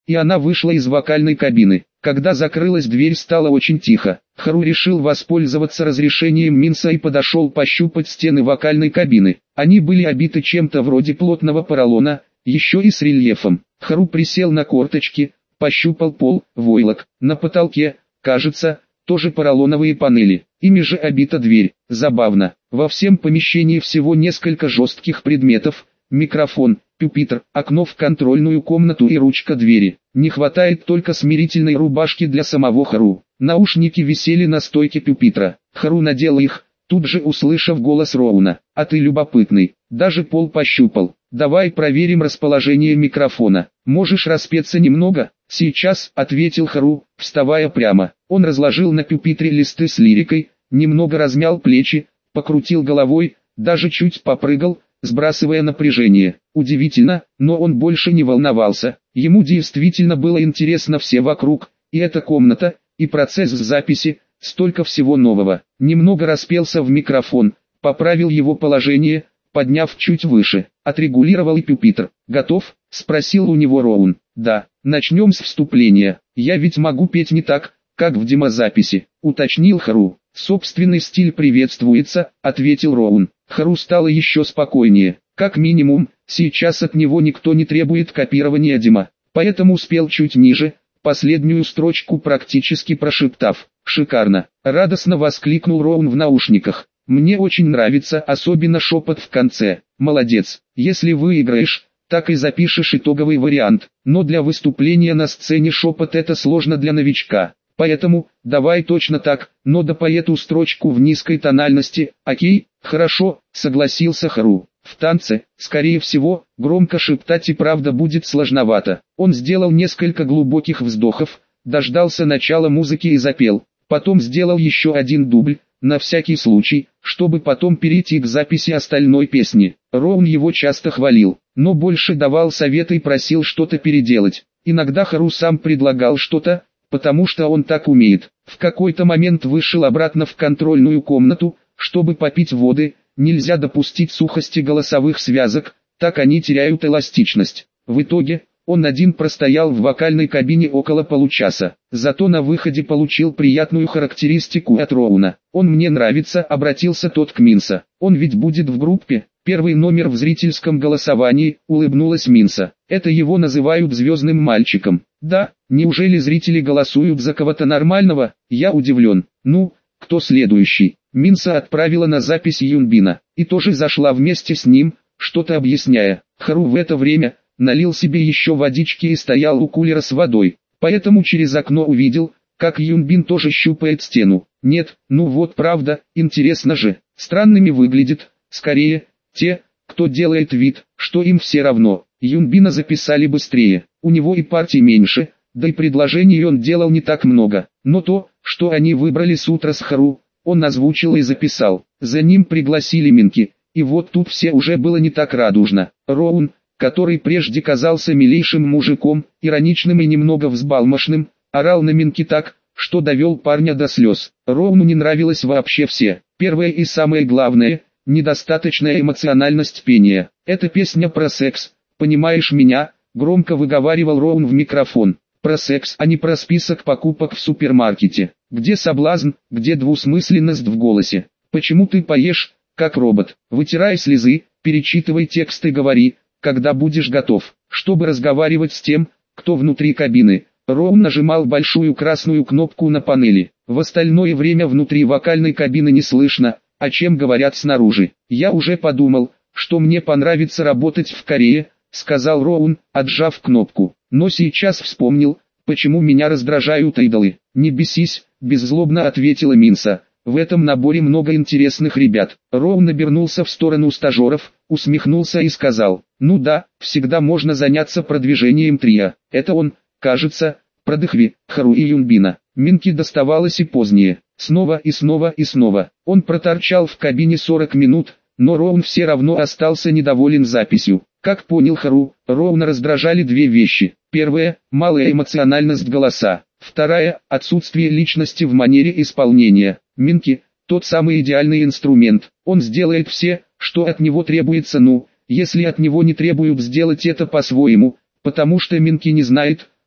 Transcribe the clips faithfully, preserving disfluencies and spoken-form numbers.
и она вышла из вокальной кабины. Когда закрылась дверь, стало очень тихо. Хару решил воспользоваться разрешением Минса и подошел пощупать стены вокальной кабины. Они были обиты чем-то вроде плотного поролона, еще и с рельефом. Хару присел на корточки, пощупал пол, войлок. На потолке, кажется, тоже поролоновые панели. Ими же обита дверь. Забавно. Во всем помещении всего несколько жестких предметов: микрофон, пюпитр, окно в контрольную комнату и ручка двери. Не хватает только смирительной рубашки для самого Хару. Наушники висели на стойке пюпитра. Хару надел их, тут же услышав голос Роуна. «А ты любопытный, даже пол пощупал. Давай проверим расположение микрофона. Можешь распеться немного?» «Сейчас», — ответил Хару, вставая прямо. Он разложил на пюпитре листы с лирикой, немного размял плечи, покрутил головой, даже чуть попрыгал, сбрасывая напряжение. Удивительно, но он больше не волновался. Ему действительно было интересно все вокруг, и эта комната, и процесс записи, столько всего нового. Немного распелся в микрофон, поправил его положение, подняв чуть выше, отрегулировал и пюпитр. «Готов?» — спросил у него Роун. «Да, начнем с вступления. Я ведь могу петь не так, как в демозаписи», — уточнил Хару. «Собственный стиль приветствуется», — ответил Роун. Хару стало еще спокойнее. Как минимум, сейчас от него никто не требует копирования демо, поэтому спел чуть ниже, последнюю строчку практически прошептав. «Шикарно!» — радостно воскликнул Роун в наушниках. «Мне очень нравится, особенно шепот в конце. Молодец! Если выиграешь, так и запишешь итоговый вариант, но для выступления на сцене шепот — это сложно для новичка. Поэтому, давай точно так, но допой эту строчку в низкой тональности». «Окей, хорошо», — согласился Хару. В танце, скорее всего, громко шептать и правда будет сложновато. Он сделал несколько глубоких вздохов, дождался начала музыки и запел. Потом сделал еще один дубль, на всякий случай, чтобы потом перейти к записи остальной песни. Роун его часто хвалил, но больше давал советы и просил что-то переделать. Иногда Хару сам предлагал что-то, потому что он так умеет. В какой-то момент вышел обратно в контрольную комнату, чтобы попить воды. Нельзя допустить сухости голосовых связок, так они теряют эластичность. В итоге, он один простоял в вокальной кабине около получаса. Зато на выходе получил приятную характеристику от Роуна. «Он мне нравится», — обратился тот к Минса. «Он ведь будет в группе?» «Первый номер в зрительском голосовании», — улыбнулась Минса. «Это его называют звездным мальчиком». «Да, неужели зрители голосуют за кого-то нормального?» «Я удивлен». «Ну, кто следующий?» Минса отправила на запись Юнбина, и тоже зашла вместе с ним, что-то объясняя. Хару в это время налил себе еще водички и стоял у кулера с водой, поэтому через окно увидел, как Юнбин тоже щупает стену. Нет, ну вот правда, интересно же, странными выглядит, скорее, те, кто делает вид, что им все равно. Юнбина записали быстрее, у него и партий меньше, да и предложений он делал не так много, но то, что они выбрали с утра с Хару, он озвучил и записал. За ним пригласили Минки, и вот тут все уже было не так радужно. Роун, который прежде казался милейшим мужиком, ироничным и немного взбалмошным, орал на Минки так, что довел парня до слез. Роуну не нравилось вообще все. Первое и самое главное – недостаточная эмоциональность пения. «Это песня про секс, понимаешь меня?» – громко выговаривал Роун в микрофон. «Про секс, а не про список покупок в супермаркете. Где соблазн, где двусмысленность в голосе? Почему ты поешь, как робот? Вытирай слезы, перечитывай текст и говори, когда будешь готов, чтобы разговаривать с тем, кто внутри кабины». Роун нажимал большую красную кнопку на панели. В остальное время внутри вокальной кабины не слышно, о чем говорят снаружи. «Я уже подумал, что мне понравится работать в Корее», — сказал Роун, отжав кнопку. «Но сейчас вспомнил, почему меня раздражают идолы». «Не бесись», — беззлобно ответила Минса. «В этом наборе много интересных ребят». Роун обернулся в сторону стажеров, усмехнулся и сказал: «Ну да, всегда можно заняться продвижением трио. Это он, кажется, продыхви, Хару и Юнбина». Минки доставалось и позднее. Снова и снова и снова. Он проторчал в кабине сорок минут, но Роун все равно остался недоволен записью. Как понял Хару, Роуна раздражали две вещи. Первая – малая эмоциональность голоса. Вторая – отсутствие личности в манере исполнения. Минки – тот самый идеальный инструмент. Он сделает все, что от него требуется, ну, если от него не требуют сделать это по-своему, потому что Минки не знает,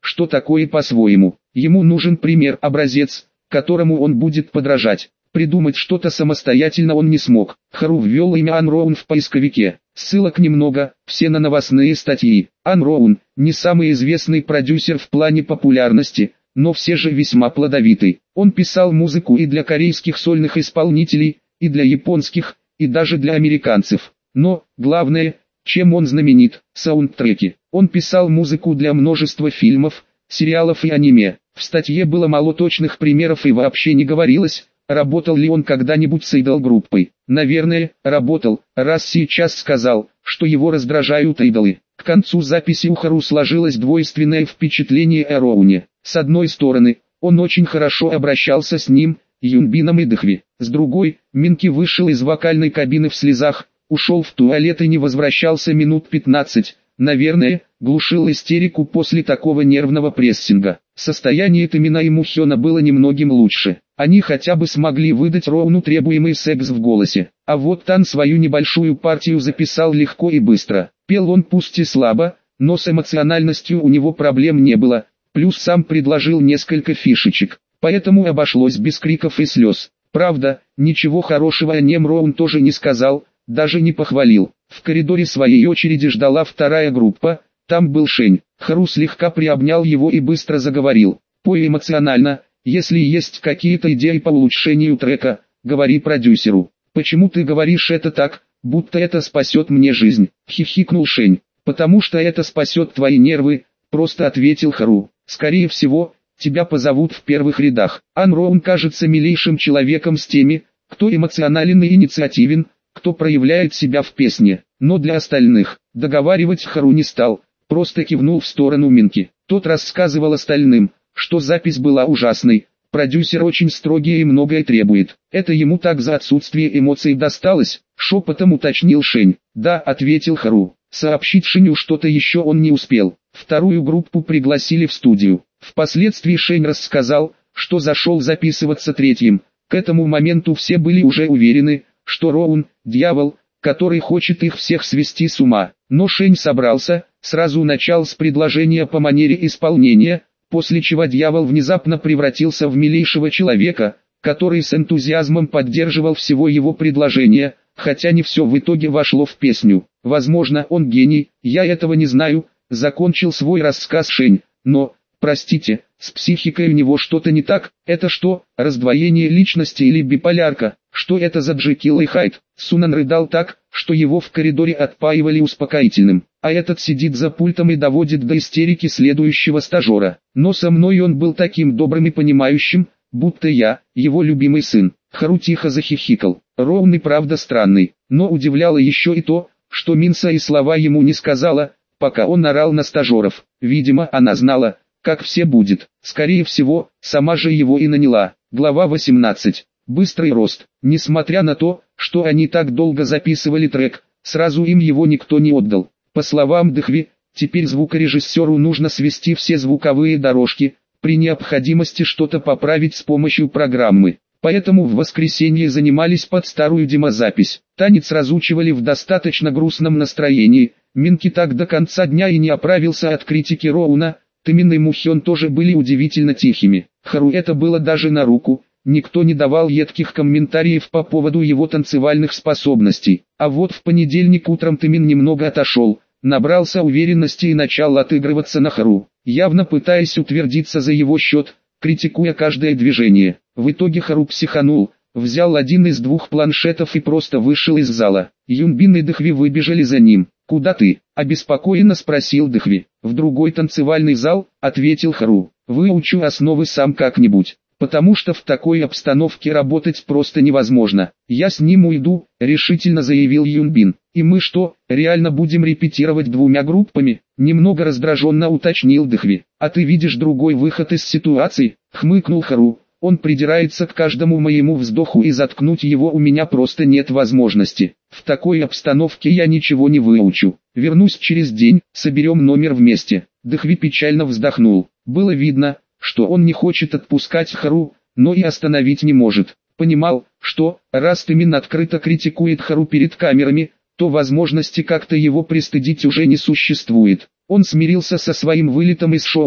что такое по-своему. Ему нужен пример, образец, которому он будет подражать. Придумать что-то самостоятельно он не смог. Хару ввел имя Ан Роун в поисковике. Ссылок немного, все на новостные статьи. Ан Роун – не самый известный продюсер в плане популярности, но все же весьма плодовитый. Он писал музыку и для корейских сольных исполнителей, и для японских, и даже для американцев. Но, главное, чем он знаменит – саундтреки. Он писал музыку для множества фильмов, сериалов и аниме. В статье было мало точных примеров и вообще не говорилось, работал ли он когда-нибудь с идол-группой. Наверное, работал, раз сейчас сказал, что его раздражают идолы. К концу записи у Хару сложилось двойственное впечатление о Роуне. С одной стороны, он очень хорошо обращался с ним, Юнбином и Дхви. С другой, Минки вышел из вокальной кабины в слезах, ушел в туалет и не возвращался минут пятнадцать. Наверное, глушил истерику после такого нервного прессинга. Состояние Тэмина и Мухёна было немногим лучше. Они хотя бы смогли выдать Роуну требуемый секс в голосе. А вот Тан свою небольшую партию записал легко и быстро. Пел он пусть и слабо, но с эмоциональностью у него проблем не было. Плюс сам предложил несколько фишечек. Поэтому обошлось без криков и слез. Правда, ничего хорошего о нем Роун тоже не сказал, даже не похвалил. В коридоре своей очереди ждала вторая группа, там был Шень. Хару слегка приобнял его и быстро заговорил. Пой эмоционально, если есть какие-то идеи по улучшению трека, говори продюсеру. Почему ты говоришь это так, будто это спасет мне жизнь? Хихикнул Шень. Потому что это спасет твои нервы, просто ответил Хару. Скорее всего, тебя позовут в первых рядах. Ан Роун кажется милейшим человеком с теми, кто эмоционален и инициативен, кто проявляет себя в песне. Но для остальных, договаривать Хару не стал, просто кивнул в сторону Минки. Тот рассказывал остальным, что запись была ужасной, продюсер очень строгий и многое требует. Это ему так за отсутствие эмоций досталось, шепотом уточнил Шень. Да, ответил Хару. Сообщить Шеню что-то еще он не успел. Вторую группу пригласили в студию. Впоследствии Шень рассказал, что зашел записываться третьим. К этому моменту все были уже уверены, что Роун – дьявол, который хочет их всех свести с ума. Но Шень собрался, сразу начал с предложения по манере исполнения, после чего дьявол внезапно превратился в милейшего человека, который с энтузиазмом поддерживал всего его предложение, хотя не все в итоге вошло в песню. Возможно, он гений, я этого не знаю, закончил свой рассказ Шень, но, простите, с психикой у него что-то не так. Это что, раздвоение личности или биполярка? Что это за Джекил и Хайд? Сунан рыдал так, что его в коридоре отпаивали успокоительным. А этот сидит за пультом и доводит до истерики следующего стажера. Но со мной он был таким добрым и понимающим, будто я, его любимый сын. Хару тихо захихикал. Роун и правда странный. Но удивляло еще и то, что Минса и слова ему не сказала, пока он орал на стажеров. Видимо, она знала, как все будет. Скорее всего, сама же его и наняла. Глава восемнадцать. Быстрый рост. Несмотря на то, что они так долго записывали трек, сразу им его никто не отдал. По словам Дхви, теперь звукорежиссеру нужно свести все звуковые дорожки, при необходимости что-то поправить с помощью программы. Поэтому в воскресенье занимались под старую демозапись. Танец разучивали в достаточно грустном настроении. Минки так до конца дня и не оправился от критики Роуна. Тэмин и Мухён тоже были удивительно тихими. Хару это было даже на руку. Никто не давал едких комментариев по поводу его танцевальных способностей. А вот в понедельник утром Тэмин немного отошел, набрался уверенности и начал отыгрываться на Хару, явно пытаясь утвердиться за его счет, критикуя каждое движение. В итоге Хару психанул, взял один из двух планшетов и просто вышел из зала. Юнбин и Дхви выбежали за ним. «Куда ты?» – обеспокоенно спросил Дхви. «В другой танцевальный зал», – ответил Хару. «Выучу основы сам как-нибудь. Потому что в такой обстановке работать просто невозможно. Я с ним уйду», — решительно заявил Юнбин. «И мы что, реально будем репетировать двумя группами?» — немного раздраженно уточнил Дхви. «А ты видишь другой выход из ситуации?» — хмыкнул Хару. «Он придирается к каждому моему вздоху, и заткнуть его у меня просто нет возможности. В такой обстановке я ничего не выучу. Вернусь через день, соберем номер вместе». Дхви печально вздохнул. Было видно, что он не хочет отпускать Хару, но и остановить не может. Понимал, что, раз Тэмин открыто критикует Хару перед камерами, то возможности как-то его пристыдить уже не существует. Он смирился со своим вылетом из шоу и,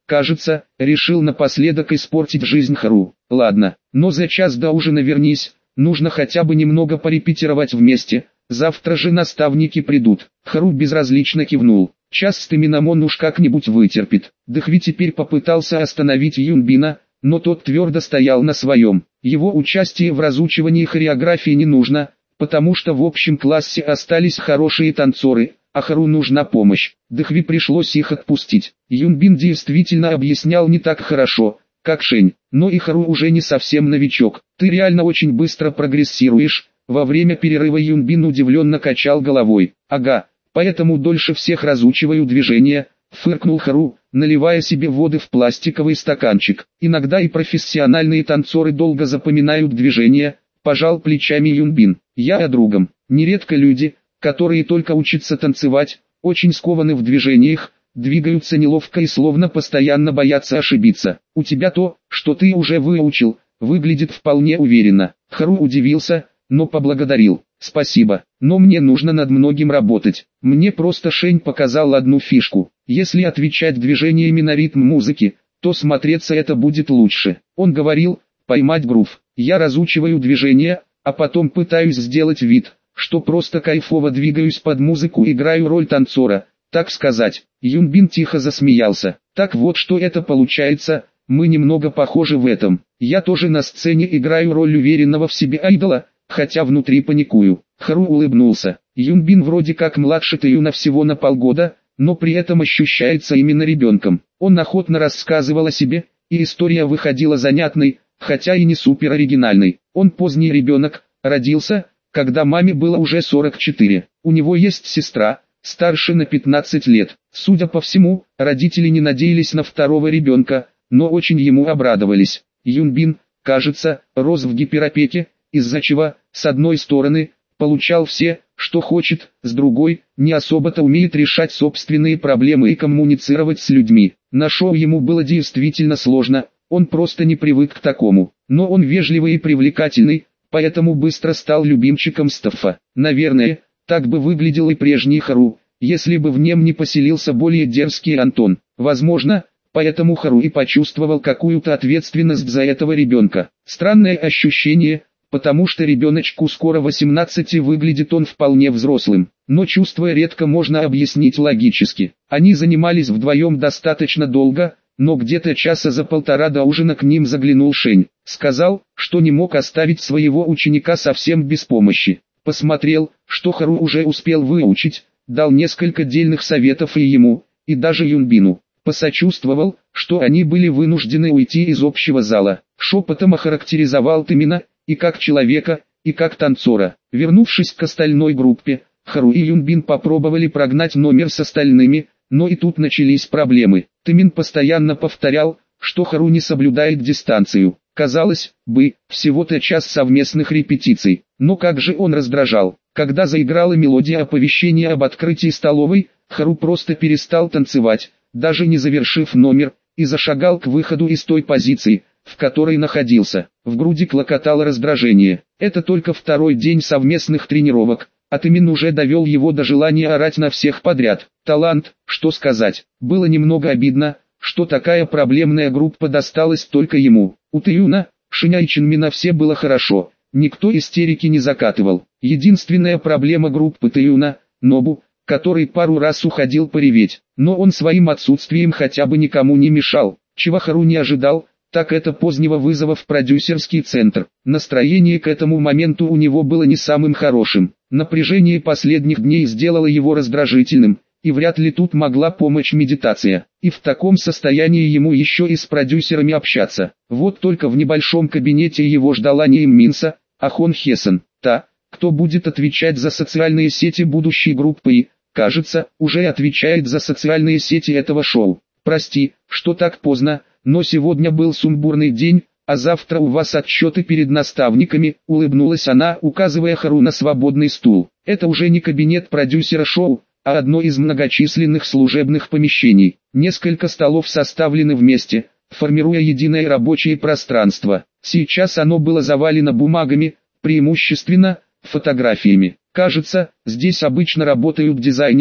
кажется, решил напоследок испортить жизнь Хару. Ладно, но за час до ужина вернись, нужно хотя бы немного порепетировать вместе, завтра же наставники придут. Хару безразлично кивнул. Час с Тэмином он уж как-нибудь вытерпит. Дхви теперь попытался остановить Юнбина, но тот твердо стоял на своем. Его участие в разучивании хореографии не нужно, потому что в общем классе остались хорошие танцоры, а Хару нужна помощь. Дхви пришлось их отпустить. Юнбин действительно объяснял не так хорошо, как Шень, но и Хару уже не совсем новичок. Ты реально очень быстро прогрессируешь. Во время перерыва Юнбин удивленно качал головой. Ага, поэтому дольше всех разучиваю движения, фыркнул Хару, наливая себе воды в пластиковый стаканчик. Иногда и профессиональные танцоры долго запоминают движения, пожал плечами Юнбин. Я о другом. Нередко люди, которые только учатся танцевать, очень скованы в движениях, двигаются неловко и словно постоянно боятся ошибиться. У тебя то, что ты уже выучил, выглядит вполне уверенно. Хару удивился, но поблагодарил. Спасибо, но мне нужно над многим работать. Мне просто Шень показал одну фишку. Если отвечать движениями на ритм музыки, то смотреться это будет лучше. Он говорил, поймать грув. Я разучиваю движения, а потом пытаюсь сделать вид, что просто кайфово двигаюсь под музыку, играю роль танцора, так сказать. Юнбин тихо засмеялся. Так вот что это получается, мы немного похожи в этом. Я тоже на сцене играю роль уверенного в себе айдола, хотя внутри паникую. Хару улыбнулся. Юнбин вроде как младше Тэюна всего на полгода, но при этом ощущается именно ребенком. Он охотно рассказывал о себе, и история выходила занятной, хотя и не супер оригинальной. Он поздний ребенок, родился, когда маме было уже сорок четыре. У него есть сестра, старше на пятнадцать лет. Судя по всему, родители не надеялись на второго ребенка, но очень ему обрадовались. Юнбин, кажется, рос в гиперопеке, из-за чего, с одной стороны, получал все, что хочет, с другой, не особо-то умеет решать собственные проблемы и коммуницировать с людьми. На шоу ему было действительно сложно, он просто не привык к такому. Но он вежливый и привлекательный, поэтому быстро стал любимчиком стаффа. Наверное, так бы выглядел и прежний Хару, если бы в нем не поселился более дерзкий Антон. Возможно, поэтому Хару и почувствовал какую-то ответственность за этого ребенка. Странное ощущение, потому что ребеночку скоро восемнадцать и выглядит он вполне взрослым. Но чувство редко можно объяснить логически. Они занимались вдвоем достаточно долго, но где-то часа за полтора до ужина к ним заглянул Шень. Сказал, что не мог оставить своего ученика совсем без помощи. Посмотрел, что Хару уже успел выучить, дал несколько дельных советов и ему, и даже Юнбину. Посочувствовал, что они были вынуждены уйти из общего зала. Шепотом охарактеризовал Тэмина, и как человека, и как танцора. Вернувшись к остальной группе, Хару и Юнбин попробовали прогнать номер с остальными, но и тут начались проблемы. Тэмин постоянно повторял, что Хару не соблюдает дистанцию. Казалось бы, всего-то час совместных репетиций, но как же он раздражал. Когда заиграла мелодия оповещения об открытии столовой, Хару просто перестал танцевать, даже не завершив номер, и зашагал к выходу из той позиции, в которой находился. В груди клокотало раздражение. Это только второй день совместных тренировок, а Тэмин уже довел его до желания орать на всех подряд. Талант, что сказать. Было немного обидно, что такая проблемная группа досталась только ему. У Тэюна, Шэня и Чинмина все было хорошо, никто истерики не закатывал. Единственная проблема группы Тэюна – Нобу, который пару раз уходил пореветь, но он своим отсутствием хотя бы никому не мешал. Чего Хару не ожидал, так это позднего вызова в продюсерский центр. Настроение к этому моменту у него было не самым хорошим. Напряжение последних дней сделало его раздражительным, и вряд ли тут могла помочь медитация. И в таком состоянии ему еще и с продюсерами общаться. Вот только в небольшом кабинете его ждала не Им Минса, а Хон Хесон, та, кто будет отвечать за социальные сети будущей группы и, кажется, уже отвечает за социальные сети этого шоу. Прости, что так поздно, но сегодня был сумбурный день, а завтра у вас отчеты перед наставниками, улыбнулась она, указывая Хару на свободный стул. Это уже не кабинет продюсера шоу, а одно из многочисленных служебных помещений. Несколько столов составлены вместе, формируя единое рабочее пространство. Сейчас оно было завалено бумагами, преимущественно фотографиями. Кажется, здесь обычно работают дизайнеры,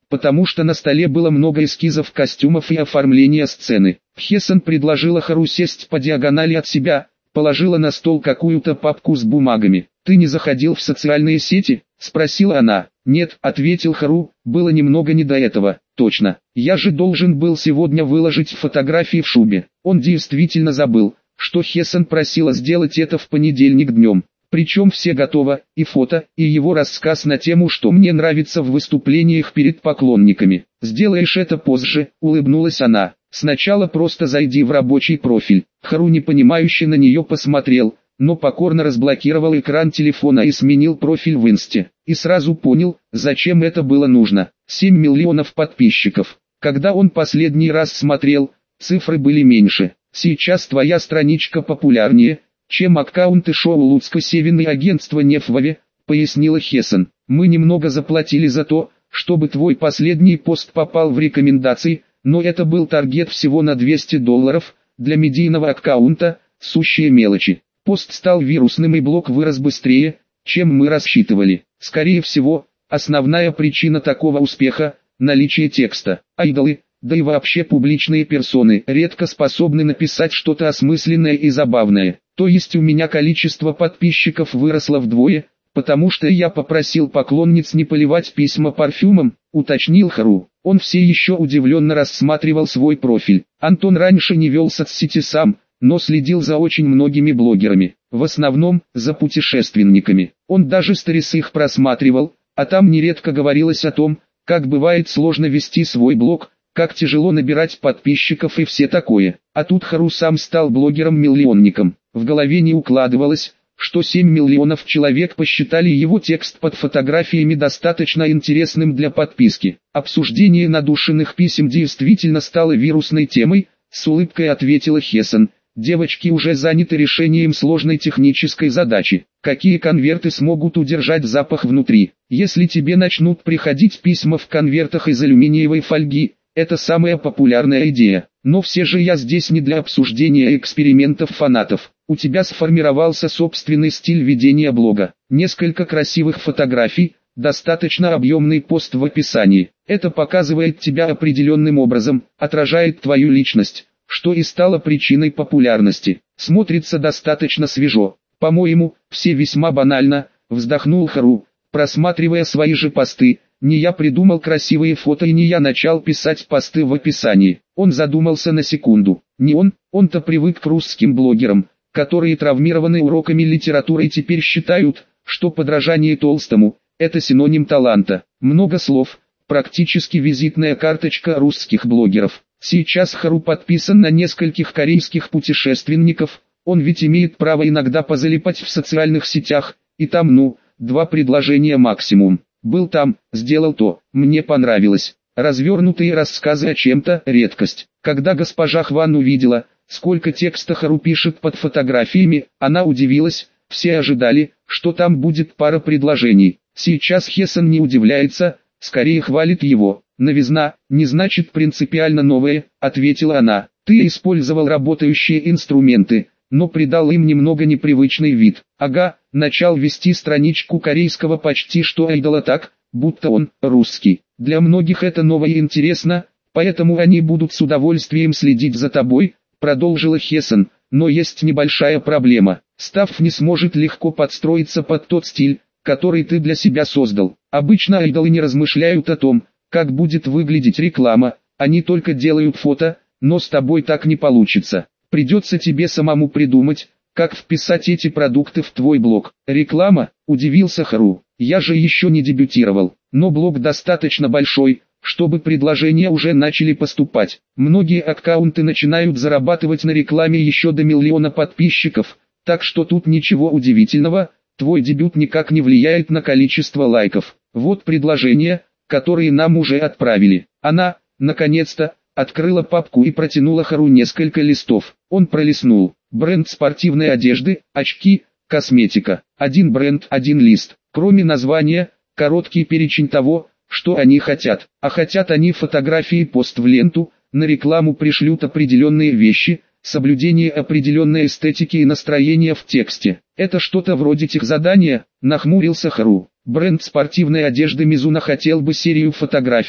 потому что на столе было много эскизов костюмов и оформления сцены. Хесен предложила Хару сесть по диагонали от себя, положила на стол какую-то папку с бумагами. «Ты не заходил в социальные сети?» – спросила она. «Нет», – ответил Хару, – «было немного не до этого». «Точно, я же должен был сегодня выложить фотографии в шубе». Он действительно забыл, что Хесен просила сделать это в понедельник днем. Причем все готово, и фото, и его рассказ на тему, что мне нравится в выступлениях перед поклонниками. «Сделаешь это позже», – улыбнулась она. «Сначала просто зайди в рабочий профиль». Хару непонимающе на нее посмотрел, но покорно разблокировал экран телефона и сменил профиль в инсте. И сразу понял, зачем это было нужно. семь миллионов подписчиков. Когда он последний раз смотрел, цифры были меньше. Сейчас твоя страничка популярнее, чем аккаунты шоу Луцка Севин и агентства Нефвове, пояснила Хесен. Мы немного заплатили за то, чтобы твой последний пост попал в рекомендации, но это был таргет всего на двести долларов, для медийного аккаунта, сущие мелочи. Пост стал вирусным и блог вырос быстрее, чем мы рассчитывали. Скорее всего, основная причина такого успеха – наличие текста. Айдолы, да и вообще публичные персоны, редко способны написать что-то осмысленное и забавное. То есть у меня количество подписчиков выросло вдвое, потому что я попросил поклонниц не поливать письма парфюмом, уточнил Хару. Он все еще удивленно рассматривал свой профиль. Антон раньше не вел соцсети сам, но следил за очень многими блогерами, в основном за путешественниками. Он даже сторис их просматривал, а там нередко говорилось о том, как бывает сложно вести свой блог, как тяжело набирать подписчиков и все такое. А тут Хару сам стал блогером-миллионником. В голове не укладывалось, что семь миллионов человек посчитали его текст под фотографиями достаточно интересным для подписки. Обсуждение надушенных писем действительно стало вирусной темой, с улыбкой ответила Хесен. Девочки уже заняты решением сложной технической задачи. Какие конверты смогут удержать запах внутри? Если тебе начнут приходить письма в конвертах из алюминиевой фольги, это самая популярная идея. Но все же я здесь не для обсуждения экспериментов фанатов. У тебя сформировался собственный стиль ведения блога. Несколько красивых фотографий, достаточно объемный пост в описании. Это показывает тебя определенным образом, отражает твою личность, что и стало причиной популярности. Смотрится достаточно свежо. По-моему, все весьма банально, вздохнул Хару, просматривая свои же посты. Не я придумал красивые фото и не я начал писать посты в описании. Он задумался на секунду. Не он, он-то привык к русским блогерам, которые травмированы уроками литературы и теперь считают, что подражание Толстому – это синоним таланта. Много слов, практически визитная карточка русских блогеров. Сейчас Хару подписан на нескольких корейских путешественников, он ведь имеет право иногда позалипать в социальных сетях, и там ну, два предложения максимум. Был там, сделал то, мне понравилось. Развернутые рассказы о чем-то – редкость. Когда госпожа Хван увидела, сколько текста Хару пишет под фотографиями, она удивилась, все ожидали, что там будет пара предложений. Сейчас Хесен не удивляется, скорее хвалит его. «Новизна, не значит принципиально новое», — ответила она. «Ты использовал работающие инструменты, но придал им немного непривычный вид. Ага, начал вести страничку корейского почти что айдола так, будто он русский. Для многих это новое и интересно, поэтому они будут с удовольствием следить за тобой», — продолжила Хесен. «Но есть небольшая проблема. Став не сможет легко подстроиться под тот стиль, который ты для себя создал. Обычно айдолы не размышляют о том, как будет выглядеть реклама, они только делают фото, но с тобой так не получится. Придется тебе самому придумать, как вписать эти продукты в твой блог». «Реклама?» – удивился Хару. «Я же еще не дебютировал, но блог достаточно большой, чтобы предложения уже начали поступать. Многие аккаунты начинают зарабатывать на рекламе еще до миллиона подписчиков, так что тут ничего удивительного, твой дебют никак не влияет на количество лайков. Вот предложение, которые нам уже отправили». Она, наконец-то, открыла папку и протянула Хару несколько листов. Он пролистнул. Бренд спортивной одежды, очки, косметика. Один бренд, один лист. Кроме названия, короткий перечень того, что они хотят. А хотят они фотографии пост в ленту, на рекламу пришлют определенные вещи, соблюдение определенной эстетики и настроения в тексте. Это что-то вроде техзадания, нахмурился Хару. Бренд спортивной одежды Мизуна хотел бы серию фотографий,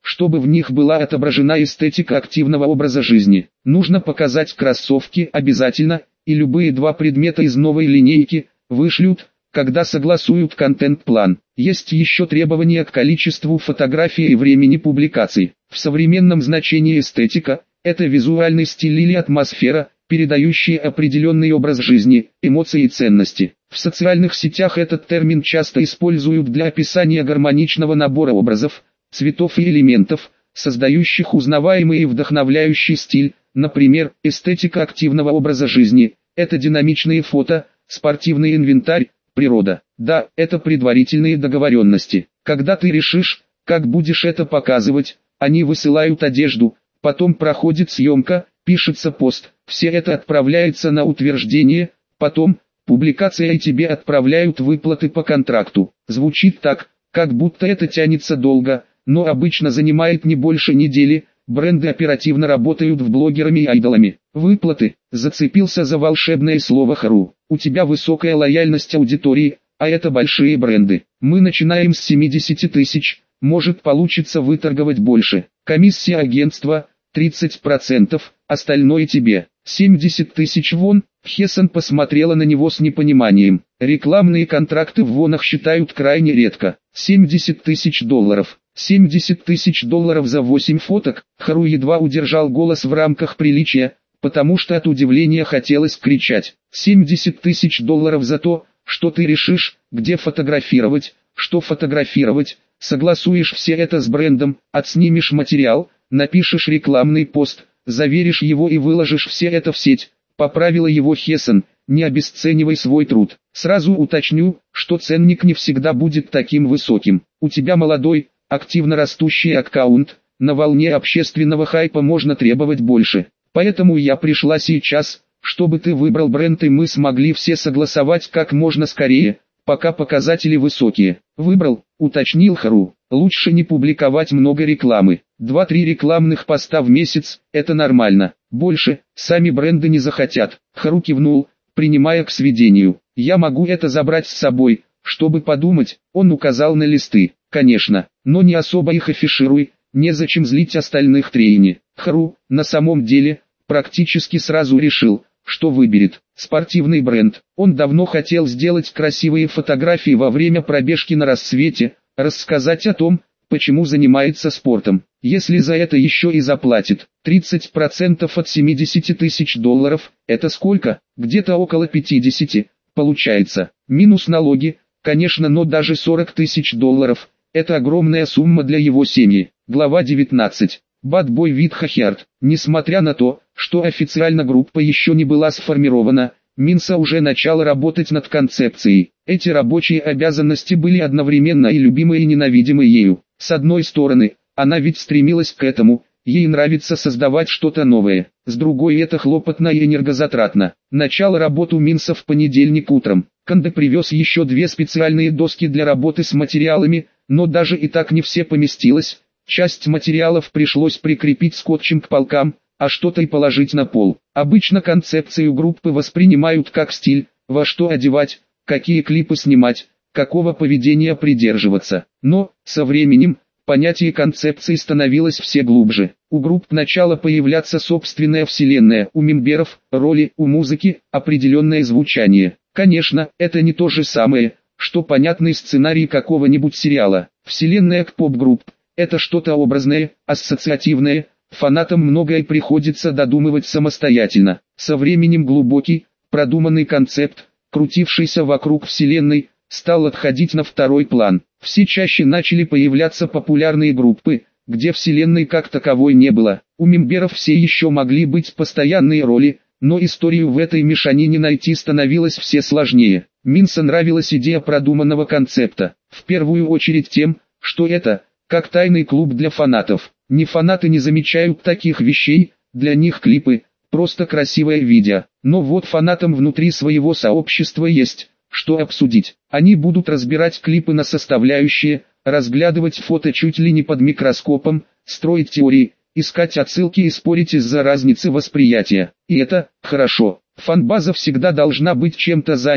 чтобы в них была отображена эстетика активного образа жизни. Нужно показать кроссовки обязательно, и любые два предмета из новой линейки вышлют, когда согласуют контент-план. Есть еще требования к количеству фотографий и времени публикаций. В современном значении эстетика – это визуальный стиль или атмосфера, передающие определенный образ жизни, эмоции и ценности. В социальных сетях этот термин часто используют для описания гармоничного набора образов, цветов и элементов, создающих узнаваемый и вдохновляющий стиль. Например, эстетика активного образа жизни – это динамичные фото, спортивный инвентарь, природа. Да, это предварительные договоренности. Когда ты решишь, как будешь это показывать, они высылают одежду, потом проходит съемка, пишется пост, все это отправляется на утверждение, потом публикация и тебе отправляют выплаты по контракту. Звучит так, как будто это тянется долго, но обычно занимает не больше недели. Бренды оперативно работают с блогерами и айдолами. Выплаты. Зацепился за волшебное слово «хару». У тебя высокая лояльность аудитории, а это большие бренды. Мы начинаем с семидесяти тысяч, может получится выторговать больше. Комиссия агентства тридцать процентов, остальное тебе. семьдесят тысяч вон. Хессон посмотрела на него с непониманием. Рекламные контракты в вонах считают крайне редко. семьдесят тысяч долларов. семьдесят тысяч долларов за восемь фоток. Хару едва удержал голос в рамках приличия, потому что от удивления хотелось кричать. семьдесят тысяч долларов за то, что ты решишь, где фотографировать, что фотографировать, согласуешь все это с брендом, отснимешь материал, напишешь рекламный пост, заверишь его и выложишь все это в сеть. Поправила его Хессон: не обесценивай свой труд. Сразу уточню, что ценник не всегда будет таким высоким. У тебя молодой, активно растущий аккаунт, на волне общественного хайпа можно требовать больше. Поэтому я пришла сейчас, чтобы ты выбрал бренд и мы смогли все согласовать как можно скорее, пока показатели высокие. Выбрал, уточнил Хару. Лучше не публиковать много рекламы. Два-три рекламных поста в месяц – это нормально. Больше, сами бренды не захотят. Хару кивнул, принимая к сведению. Я могу это забрать с собой, чтобы подумать. Он указал на листы. Конечно, но не особо их афишируй, незачем злить остальных трейни. Хару, на самом деле, практически сразу решил, что выберет спортивный бренд. Он давно хотел сделать красивые фотографии во время пробежки на рассвете, рассказать о том, почему занимается спортом. Если за это еще и заплатит тридцать процентов от семидесяти тысяч долларов, это сколько? Где-то около пятидесяти, получается. Минус налоги, конечно, но даже сорок тысяч долларов – это огромная сумма для его семьи. Глава девятнадцать. Bad Boy with Haircut. Несмотря на то, что официально группа еще не была сформирована, Минса уже начала работать над концепцией. Эти рабочие обязанности были одновременно и любимы, и ненавидимы ею. С одной стороны, она ведь стремилась к этому, ей нравится создавать что-то новое. С другой, это хлопотно и энергозатратно. Начало работы Минса в понедельник утром. Канде привез еще две специальные доски для работы с материалами, но даже и так не все поместилось. Часть материалов пришлось прикрепить скотчем к полкам, а что-то и положить на пол. Обычно концепцию группы воспринимают как стиль, во что одевать, какие клипы снимать, какого поведения придерживаться. Но, со временем, понятие концепции становилось все глубже. У групп начала появляться собственная вселенная, у мемберов – роли, у музыки – определенное звучание. Конечно, это не то же самое, что понятный сценарий какого-нибудь сериала. Вселенная к поп-групп – это что-то образное, ассоциативное, фанатам многое приходится додумывать самостоятельно. Со временем глубокий, продуманный концепт, крутившийся вокруг вселенной, стал отходить на второй план. Все чаще начали появляться популярные группы, где вселенной как таковой не было. У мемберов все еще могли быть постоянные роли, но историю в этой мешанине найти становилось все сложнее. Минса нравилась идея продуманного концепта, в первую очередь тем, что это, как тайный клуб для фанатов. Не фанаты не замечают таких вещей, для них клипы – просто красивое видео. Но вот фанатам внутри своего сообщества есть что обсудить. Они будут разбирать клипы на составляющие, разглядывать фото чуть ли не под микроскопом, строить теории, искать отсылки и спорить из-за разницы восприятия. И это хорошо. Фанбаза всегда должна быть чем-то занята,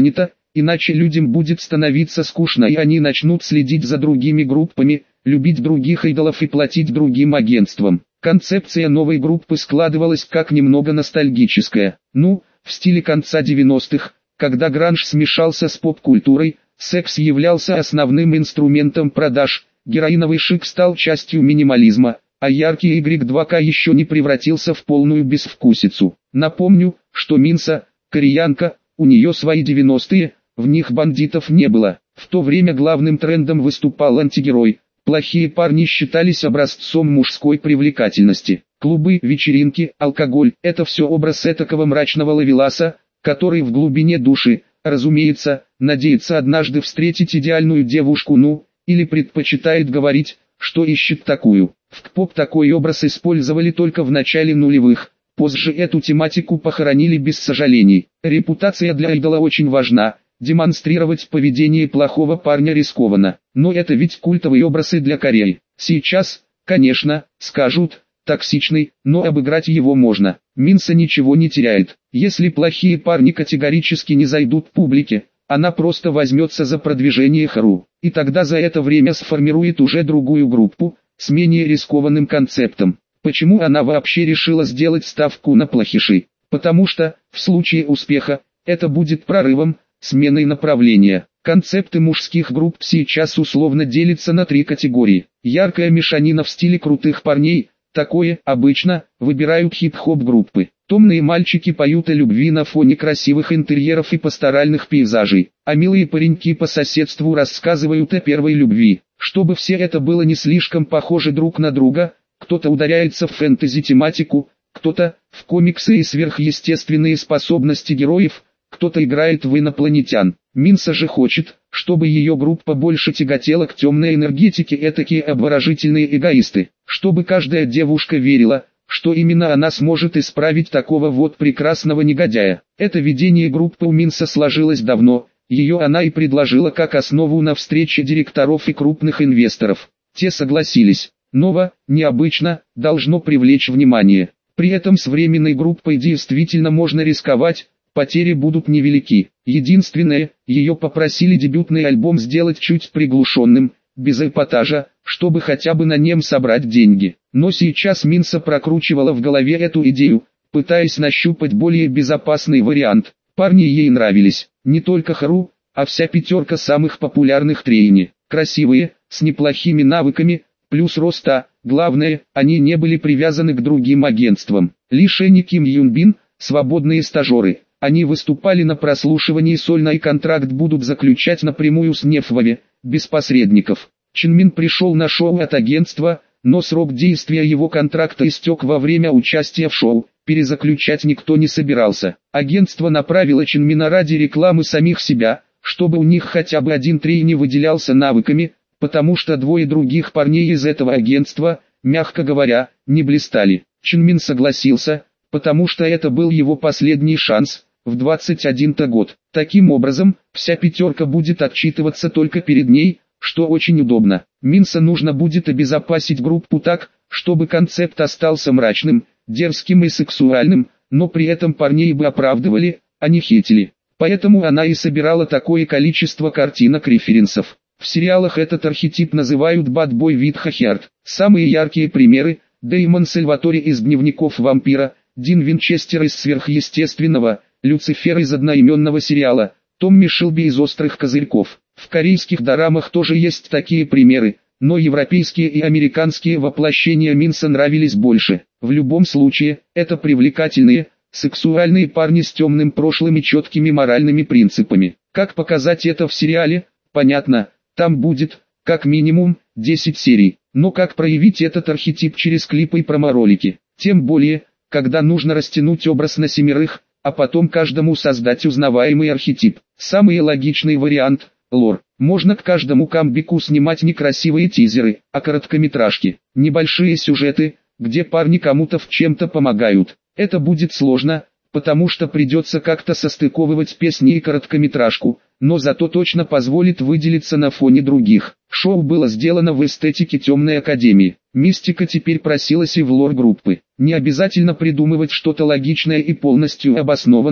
иначе людям будет становиться скучно и они начнут следить за другими группами, любить других идолов и платить другим агентствам. Концепция новой группы складывалась как немного ностальгическая. Ну, в стиле конца девяностых, когда гранж смешался с поп-культурой, секс являлся основным инструментом продаж, героиновый шик стал частью минимализма, а яркий игрек два ка еще не превратился в полную безвкусицу. Напомню, что Минса – кореянка, у нее свои девяностые, в них бандитов не было. В то время главным трендом выступал антигерой. Плохие парни считались образцом мужской привлекательности. Клубы, вечеринки, алкоголь – это все образ этакого мрачного ловеласа, который в глубине души, разумеется, надеется однажды встретить идеальную девушку, ну, или предпочитает говорить, что ищет такую. В КПоп такой образ использовали только в начале нулевых, позже эту тематику похоронили без сожалений. Репутация для идола очень важна. Демонстрировать поведение плохого парня рискованно, но это ведь культовые образы для Кореи. Сейчас, конечно, скажут, токсичный, но обыграть его можно. Минса ничего не теряет. Если плохие парни категорически не зайдут публике, она просто возьмется за продвижение Хару, и тогда за это время сформирует уже другую группу, с менее рискованным концептом. Почему она вообще решила сделать ставку на плохишей? Потому что, в случае успеха, это будет прорывом, сменой направления. Концепты мужских групп сейчас условно делятся на три категории. Яркая мешанина в стиле крутых парней, такое, обычно, выбирают хип-хоп группы. Томные мальчики поют о любви на фоне красивых интерьеров и пасторальных пейзажей, а милые пареньки по соседству рассказывают о первой любви. Чтобы все это было не слишком похоже друг на друга, кто-то ударяется в фэнтези-тематику, кто-то в комиксы и сверхъестественные способности героев, кто-то играет в инопланетян. Минса же хочет, чтобы ее группа больше тяготела к темной энергетике, этакие обворожительные эгоисты, чтобы каждая девушка верила, что именно она сможет исправить такого вот прекрасного негодяя. Это видение группы у Минса сложилось давно, ее она и предложила как основу на встрече директоров и крупных инвесторов. Те согласились. Ново, необычно, должно привлечь внимание. При этом с временной группой действительно можно рисковать, потери будут невелики. Единственное, ее попросили дебютный альбом сделать чуть приглушенным, без эпатажа, чтобы хотя бы на нем собрать деньги. Но сейчас Минса прокручивала в голове эту идею, пытаясь нащупать более безопасный вариант. Парни ей нравились, не только Хару, а вся пятерка самых популярных трейни. Красивые, с неплохими навыками, плюс роста, главное, они не были привязаны к другим агентствам. Лишь Энни Ким Юнбин, свободные стажеры. Они выступали на прослушивании сольно и контракт будут заключать напрямую с Нефвове, без посредников. Чинмин пришел на шоу от агентства, но срок действия его контракта истек во время участия в шоу, перезаключать никто не собирался. Агентство направило Чинмина ради рекламы самих себя, чтобы у них хотя бы один трейни выделялся навыками, потому что двое других парней из этого агентства, мягко говоря, не блистали. Чинмин согласился, потому что это был его последний шанс, в двадцать один-то год. Таким образом, вся пятерка будет отчитываться только перед ней, что очень удобно. Минса нужно будет обезопасить группу так, чтобы концепт остался мрачным, дерзким и сексуальным, но при этом парней бы оправдывали, а не хейтили. Поэтому она и собирала такое количество картинок-референсов. В сериалах этот архетип называют «Bad Boy with a Heart». Самые яркие примеры – Дэймон Сальватори из «Дневников вампира», Дин Винчестер из «Сверхъестественного», Люцифер из одноименного сериала, Томми Шелби из «Острых козырьков». В корейских дорамах тоже есть такие примеры, но европейские и американские воплощения Минса нравились больше. В любом случае, это привлекательные, сексуальные парни с темным прошлым и четкими моральными принципами. Как показать это в сериале? Понятно, там будет, как минимум, десять серий. Но как проявить этот архетип через клипы и промо-ролики? Тем более, когда нужно растянуть образ на семерых, а потом каждому создать узнаваемый архетип. Самый логичный вариант – лор. Можно к каждому камбэку снимать не красивые тизеры, а короткометражки. Небольшие сюжеты, где парни кому-то в чем-то помогают. Это будет сложно, потому что придется как-то состыковывать песни и короткометражку, но зато точно позволит выделиться на фоне других. Шоу было сделано в эстетике Темной Академии. Мистика теперь просилась и в лор группы. Не обязательно придумывать что-то логичное и полностью обоснованное,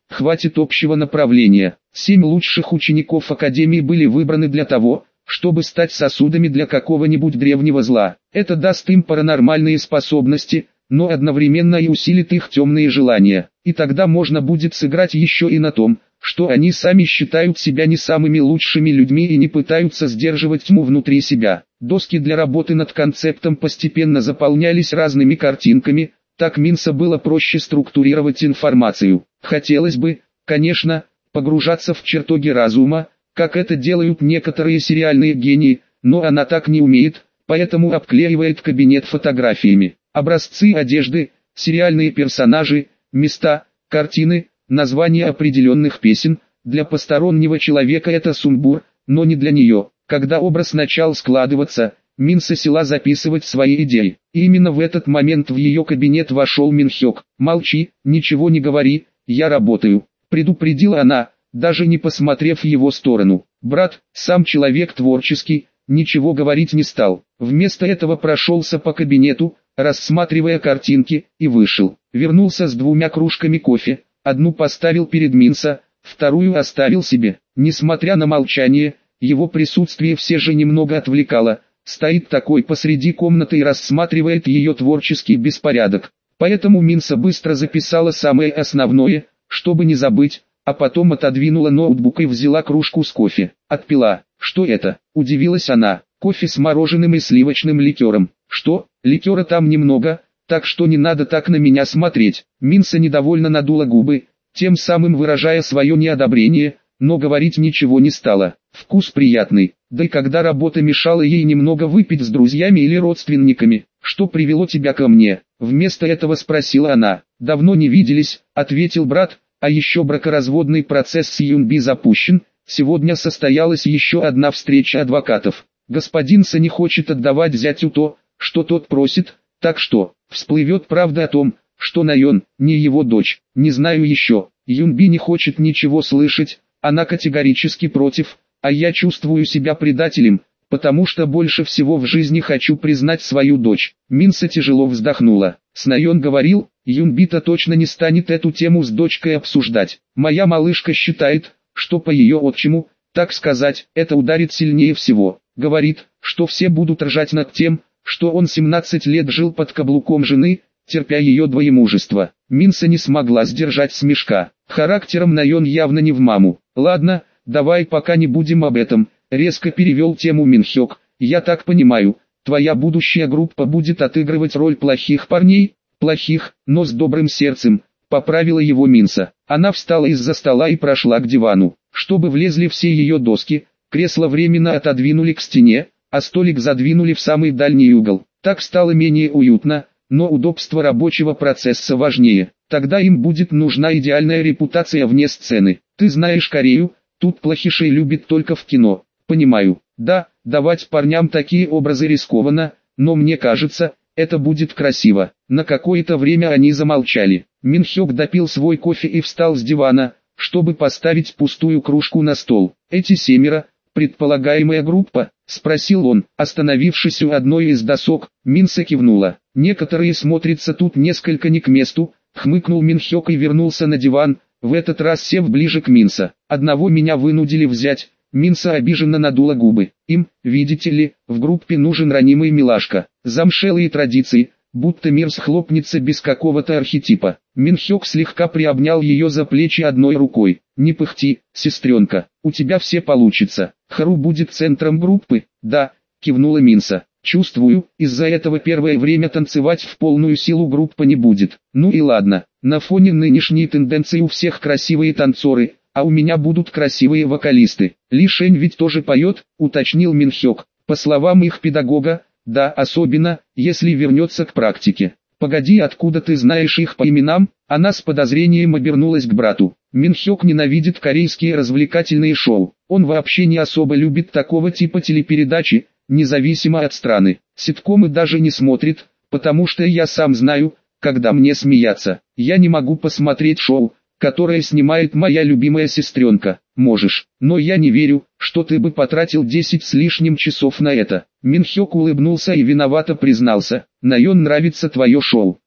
хватит общего направления. Семь лучших учеников Академии были выбраны для того, чтобы стать сосудами для какого-нибудь древнего зла. Это даст им паранормальные способности, но одновременно и усилит их темные желания. И тогда можно будет сыграть еще и на том, что они сами считают себя не самыми лучшими людьми и не пытаются сдерживать тьму внутри себя. Доски для работы над концептом постепенно заполнялись разными картинками, так Минса было проще структурировать информацию. Хотелось бы, конечно, погружаться в чертоги разума, как это делают некоторые сериальные гении, но она так не умеет, поэтому обклеивает кабинет фотографиями. Образцы одежды, сериальные персонажи, места, картины, названия определенных песен. Для постороннего человека это сумбур, но не для нее. Когда образ начал складываться, Минса села записывать свои идеи. И именно в этот момент в ее кабинет вошел Минхёк. «Молчи, ничего не говори, я работаю», — предупредила она, даже не посмотрев в его сторону. Брат, сам человек творческий, ничего говорить не стал. Вместо этого прошелся по кабинету, рассматривая картинки, и вышел. Вернулся с двумя кружками кофе, одну поставил перед Минса, вторую оставил себе. Несмотря на молчание, его присутствие все же немного отвлекало. Стоит такой посреди комнаты и рассматривает ее творческий беспорядок. Поэтому Минса быстро записала самое основное, чтобы не забыть, а потом отодвинула ноутбук и взяла кружку с кофе. Отпила. «Что это?» – удивилась она. «Кофе с мороженым и сливочным ликером». «Что? Ликера там немного, так что не надо так на меня смотреть». Минса недовольно надула губы, тем самым выражая свое неодобрение, но говорить ничего не стала. Вкус приятный, да и когда работа мешала ей немного выпить с друзьями или родственниками. «Что привело тебя ко мне?» Вместо этого спросила она. «Давно не виделись», — ответил брат, «а еще бракоразводный процесс с Юнби запущен. Сегодня состоялась еще одна встреча адвокатов. Господин Са не хочет отдавать зятю то, что тот просит, так что, всплывет правда о том, что Найон не его дочь. Не знаю еще. Юнби не хочет ничего слышать, она категорически против, а я чувствую себя предателем, потому что больше всего в жизни хочу признать свою дочь». Минса тяжело вздохнула. С Найон говорил, Юнби-то точно не станет эту тему с дочкой обсуждать. Моя малышка считает, что по ее отчиму, так сказать, это ударит сильнее всего. Говорит, что все будут ржать над тем, что он семнадцать лет жил под каблуком жены, терпя ее двоемужество. Минса не смогла сдержать смешка. Характером Найон явно не в маму. «Ладно, давай пока не будем об этом», — резко перевел тему Минхёк. «Я так понимаю, твоя будущая группа будет отыгрывать роль плохих парней?» «Плохих, но с добрым сердцем», — поправила его Минса. Она встала из-за стола и прошла к дивану. Чтобы влезли все ее доски, кресло временно отодвинули к стене, а столик задвинули в самый дальний угол. Так стало менее уютно, но удобство рабочего процесса важнее. Тогда им будет нужна идеальная репутация вне сцены. «Ты знаешь Корею, тут плохишей любят только в кино». «Понимаю. Да, давать парням такие образы рискованно, но мне кажется, это будет красиво». На какое-то время они замолчали. Минхёк допил свой кофе и встал с дивана, чтобы поставить пустую кружку на стол. «Эти семеро, предполагаемая группа?» — спросил он, остановившись у одной из досок. Минса кивнула. «Некоторые смотрятся тут несколько не к месту», — хмыкнул Минхёк и вернулся на диван, в этот раз сев ближе к Минса. «Одного меня вынудили взять». Минса обиженно надула губы. «Им, видите ли, в группе нужен ранимый милашка. Замшелые традиции, будто мир схлопнется без какого-то архетипа». Минхёк слегка приобнял ее за плечи одной рукой. «Не пыхти, сестренка, у тебя все получится. Хару будет центром группы?» «Да», кивнула Минса. «Чувствую, из-за этого первое время танцевать в полную силу группа не будет. Ну и ладно, на фоне нынешней тенденции у всех красивые танцоры, а у меня будут красивые вокалисты. Ли Шень ведь тоже поет», уточнил Минхёк. «По словам их педагога, да, особенно, если вернется к практике». «Погоди, откуда ты знаешь их по именам?» Она с подозрением обернулась к брату. Минхёк ненавидит корейские развлекательные шоу. Он вообще не особо любит такого типа телепередачи, независимо от страны. Ситкомы даже не смотрит, потому что я сам знаю, когда мне смеяться. Я не могу посмотреть шоу, которое снимает моя любимая сестренка. Можешь, но я не верю, что ты бы потратил десять с лишним часов на это. Минхёк улыбнулся и виновато признался. «Найон нравится твое шоу».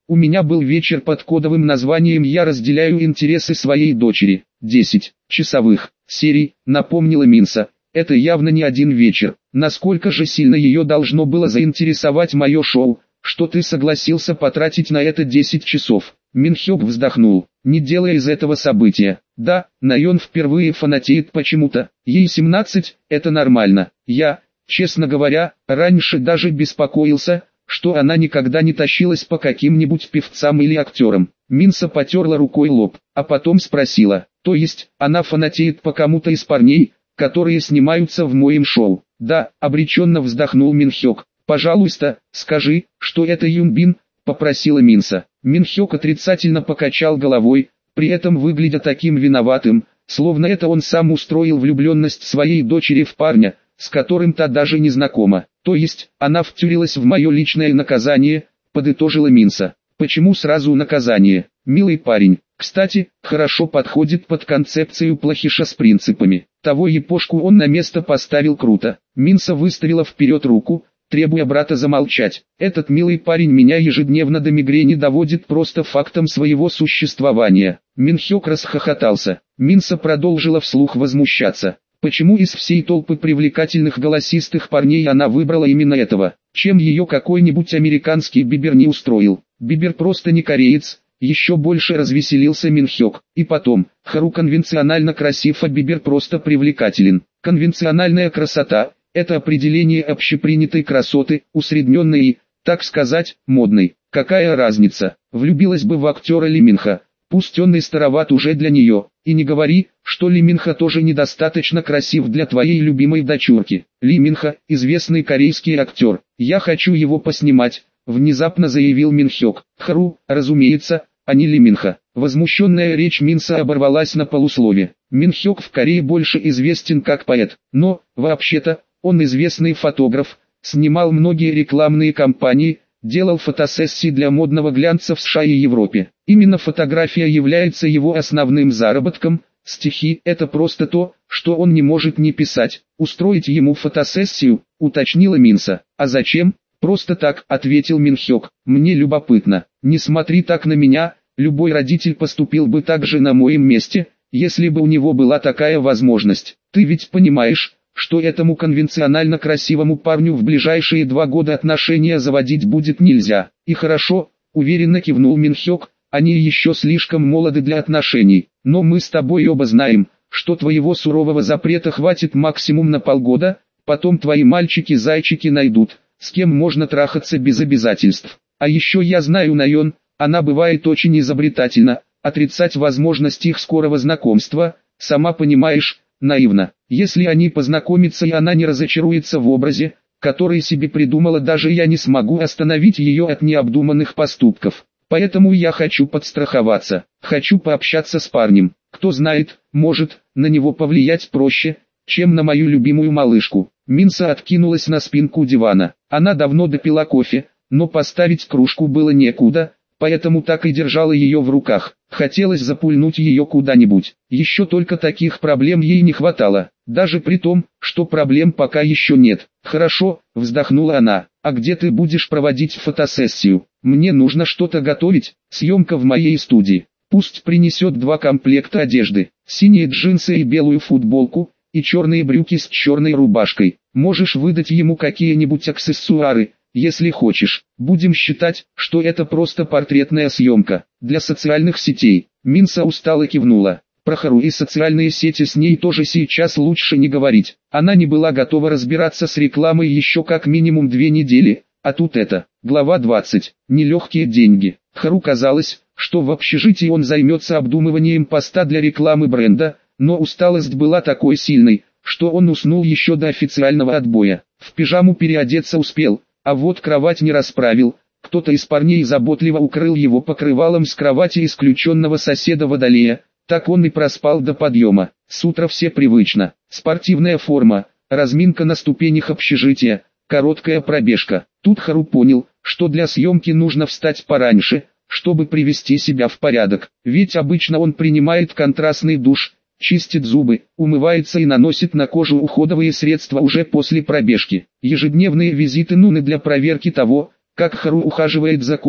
У меня был вечер под кодовым названием «Я разделяю интересы своей дочери». десять часовых серий, напомнила Минса. Это явно не один вечер. Насколько же сильно ее должно было заинтересовать мое шоу, что ты согласился потратить на это десять часов. Мин Хёк вздохнул, не делая из этого события. Да, Наён впервые фанатеет почему-то. Ей семнадцать, это нормально. Я, честно говоря, раньше даже беспокоился, что она никогда не тащилась по каким-нибудь певцам или актерам. Минса потерла рукой лоб, а потом спросила, то есть, она фанатеет по кому-то из парней, которые снимаются в моем шоу? Да, обреченно вздохнул Мин Хёк. Пожалуйста, скажи, что это Юнбин, попросила Минса. Мин Хёк отрицательно покачал головой, при этом выглядя таким виноватым, словно это он сам устроил влюбленность своей дочери в парня, с которым та даже не знакома. То есть, она втюрилась в мое личное наказание, подытожила Минса. Почему сразу наказание? Милый парень, кстати, хорошо подходит под концепцию плохиша с принципами. Того япошку он на место поставил круто. Минса выставила вперед руку, требуя брата замолчать. Этот милый парень меня ежедневно до мигрени доводит просто фактом своего существования. Мин Хёк расхохотался. Минса продолжила вслух возмущаться. Почему из всей толпы привлекательных голосистых парней она выбрала именно этого? Чем ее какой-нибудь американский Бибер не устроил? Бибер просто не кореец. Еще больше развеселился Мин Хёк. И потом, Хару конвенционально красив, а Бибер просто привлекателен. Конвенциональная красота – это определение общепринятой красоты, усредненной и, так сказать, модной. Какая разница, влюбилась бы в актера Ли Минха, пусть он и староват уже для нее. И не говори, что Ли Минха тоже недостаточно красив для твоей любимой дочурки. Ли Минха – известный корейский актер. Я хочу его поснимать, внезапно заявил Мин Хёк. Хару, разумеется, а не Ли Минха. Возмущенная речь Минса оборвалась на полуслове. Мин Хёк в Корее больше известен как поэт, но, вообще-то, он известный фотограф, снимал многие рекламные кампании, делал фотосессии для модного глянца в США и Европе. Именно фотография является его основным заработком, стихи – это просто то, что он не может не писать. Устроить ему фотосессию, уточнила Минса. А зачем? Просто так, ответил Мин Хёк. Мне любопытно. Не смотри так на меня, любой родитель поступил бы так же на моем месте, если бы у него была такая возможность. Ты ведь понимаешь, что этому конвенционально красивому парню в ближайшие два года отношения заводить будет нельзя. И хорошо, уверенно кивнул Мин Хёк, они еще слишком молоды для отношений. Но мы с тобой оба знаем, что твоего сурового запрета хватит максимум на полгода, потом твои мальчики-зайчики найдут, с кем можно трахаться без обязательств. А еще я знаю Наён, она бывает очень изобретательна, отрицать возможность их скорого знакомства, сама понимаешь, наивно. Если они познакомятся и она не разочаруется в образе, который себе придумала, даже я не смогу остановить ее от необдуманных поступков. Поэтому я хочу подстраховаться, хочу пообщаться с парнем. Кто знает, может, на него повлиять проще, чем на мою любимую малышку. Минса откинулась на спинку дивана. Она давно допила кофе, но поставить кружку было некуда, поэтому так и держала ее в руках. Хотелось запульнуть ее куда-нибудь. Еще только таких проблем ей не хватало, даже при том, что проблем пока еще нет. Хорошо, вздохнула она. А где ты будешь проводить фотосессию? Мне нужно что-то готовить, съемка в моей студии. Пусть принесет два комплекта одежды, синие джинсы и белую футболку, и черные брюки с черной рубашкой. Можешь выдать ему какие-нибудь аксессуары, если хочешь. Будем считать, что это просто портретная съемка, для социальных сетей. Минса устало кивнула. Про Хару и социальные сети с ней тоже сейчас лучше не говорить. Она не была готова разбираться с рекламой еще как минимум две недели, а тут это. Глава двадцать. Нелегкие деньги. Хару казалось, что в общежитии он займется обдумыванием поста для рекламы бренда, но усталость была такой сильной, что он уснул еще до официального отбоя. В пижаму переодеться успел, а вот кровать не расправил. Кто-то из парней заботливо укрыл его покрывалом с кровати исключенного соседа Водолея. Так он и проспал до подъема. С утра все привычно. Спортивная форма, разминка на ступенях общежития, короткая пробежка. Тут Хару понял, что для съемки нужно встать пораньше, чтобы привести себя в порядок. Ведь обычно он принимает контрастный душ, чистит зубы, умывается и наносит на кожу уходовые средства уже после пробежки. Ежедневные визиты Нуны для проверки того, как Хару ухаживает за кожей,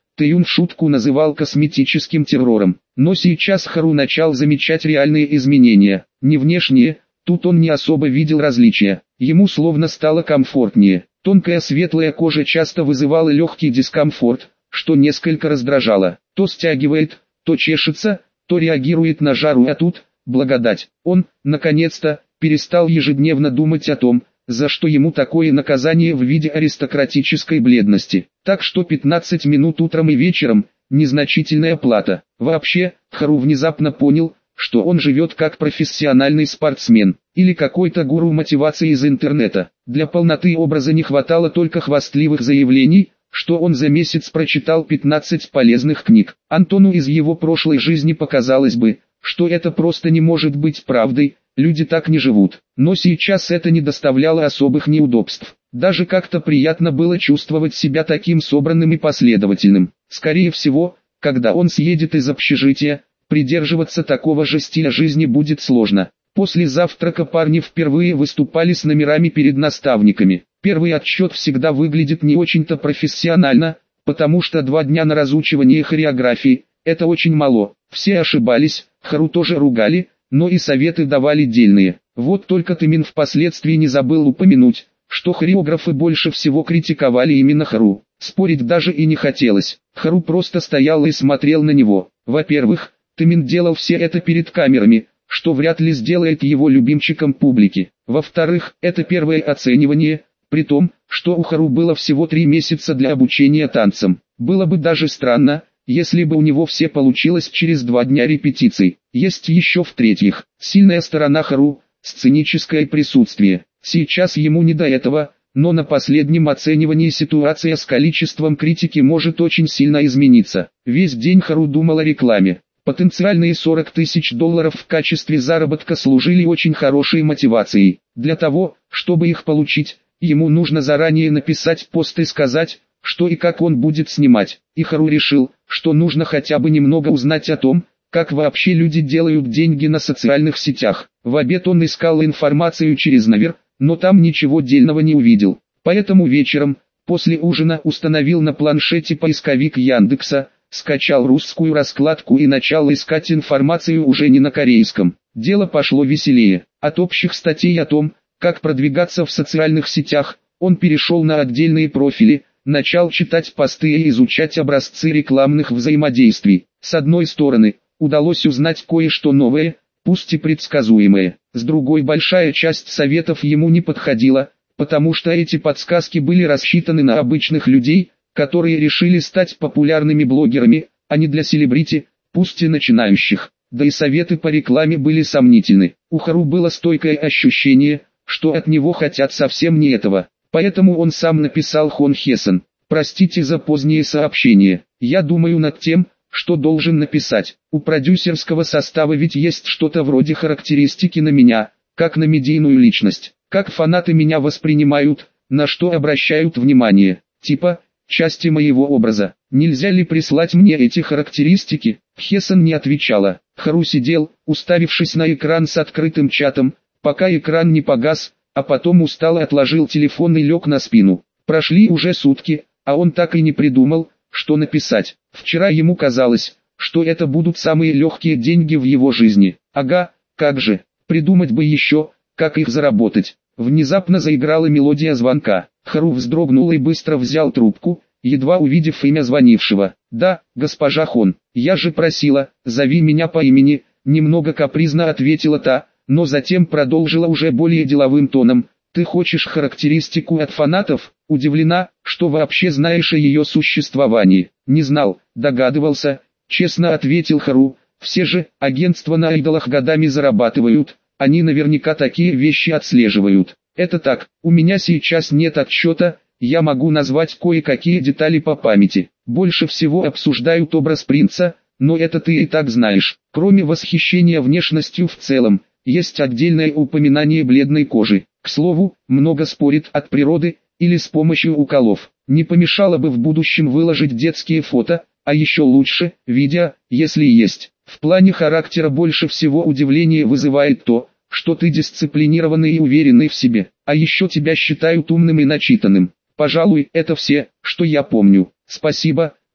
Тэйюн в шутку называл косметическим террором. Но сейчас Хару начал замечать реальные изменения, не внешние, тут он не особо видел различия. Ему словно стало комфортнее. Тонкая светлая кожа часто вызывала легкий дискомфорт, что несколько раздражало. То стягивает, то чешется, то реагирует на жару, а тут, благодать. Он, наконец-то, перестал ежедневно думать о том, за что ему такое наказание в виде аристократической бледности. Так что пятнадцать минут утром и вечером – незначительная плата. Вообще, Хару внезапно понял, что он живет как профессиональный спортсмен, или какой-то гуру мотивации из интернета. Для полноты образа не хватало только хвастливых заявлений, что он за месяц прочитал пятнадцать полезных книг. Антону из его прошлой жизни показалось бы, что это просто не может быть правдой, люди так не живут. Но сейчас это не доставляло особых неудобств. Даже как-то приятно было чувствовать себя таким собранным и последовательным. Скорее всего, когда он съедет из общежития, придерживаться такого же стиля жизни будет сложно. После завтрака парни впервые выступали с номерами перед наставниками. Первый отсчет всегда выглядит не очень-то профессионально, потому что два дня на разучивание хореографии – это очень мало. Все ошибались, Хару тоже ругали, но и советы давали дельные. Вот только Тэмин впоследствии не забыл упомянуть, что хореографы больше всего критиковали именно Хару. Спорить даже и не хотелось. Хару просто стоял и смотрел на него. Во-первых, Тэмин делал все это перед камерами, что вряд ли сделает его любимчиком публики. Во-вторых, это первое оценивание, при том, что у Хару было всего три месяца для обучения танцам. Было бы даже странно, если бы у него все получилось через два дня репетиций. Есть еще в-третьих, сильная сторона Хару – сценическое присутствие. Сейчас ему не до этого, но на последнем оценивании ситуация с количеством критики может очень сильно измениться. Весь день Хару думал о рекламе. Потенциальные сорок тысяч долларов в качестве заработка служили очень хорошей мотивацией. Для того, чтобы их получить, ему нужно заранее написать пост и сказать, что и как он будет снимать. И Хару решил, что нужно хотя бы немного узнать о том, как вообще люди делают деньги на социальных сетях. В обед он искал информацию через Навер, но там ничего дельного не увидел. Поэтому вечером, после ужина, установил на планшете поисковик Яндекса, скачал русскую раскладку и начал искать информацию уже не на корейском. Дело пошло веселее. От общих статей о том, как продвигаться в социальных сетях, он перешел на отдельные профили, начал читать посты и изучать образцы рекламных взаимодействий. С одной стороны, удалось узнать кое-что новое, пусть и предсказуемое. С другой, большая часть советов ему не подходила, потому что эти подсказки были рассчитаны на обычных людей, которые решили стать популярными блогерами, а не для селебрити, пусть и начинающих. Да и советы по рекламе были сомнительны. У Хару было стойкое ощущение, что от него хотят совсем не этого. Поэтому он сам написал Хон Хесон: «Простите за позднее сообщение. Я думаю над тем, что должен написать. У продюсерского состава ведь есть что-то вроде характеристики на меня, как на медийную личность. Как фанаты меня воспринимают, на что обращают внимание. Типа, части моего образа. Нельзя ли прислать мне эти характеристики?» Хесон не отвечала. Хару сидел, уставившись на экран с открытым чатом, пока экран не погас, а потом устало отложил телефон и лег на спину. Прошли уже сутки, а он так и не придумал, что написать. Вчера ему казалось, что это будут самые легкие деньги в его жизни. Ага, как же, придумать бы еще, как их заработать. Внезапно заиграла мелодия звонка. Хару вздрогнул и быстро взял трубку, едва увидев имя звонившего. «Да, госпожа Хон, я же просила, зови меня по имени», немного капризно ответила та, но затем продолжила уже более деловым тоном. «Ты хочешь характеристику от фанатов?» Удивлена, что вообще знаешь о ее существовании. «Не знал, догадывался», честно ответил Хару. «Все же, агентства на айдолах годами зарабатывают, они наверняка такие вещи отслеживают». «Это так, у меня сейчас нет отчета, я могу назвать кое-какие детали по памяти. Больше всего обсуждают образ принца, но это ты и так знаешь. Кроме восхищения внешностью в целом, есть отдельное упоминание бледной кожи. К слову, много спорит от природы или с помощью уколов. Не помешало бы в будущем выложить детские фото, а еще лучше, видео, если есть. В плане характера больше всего удивления вызывает то, что ты дисциплинированный и уверенный в себе, а еще тебя считают умным и начитанным. Пожалуй, это все, что я помню. Спасибо,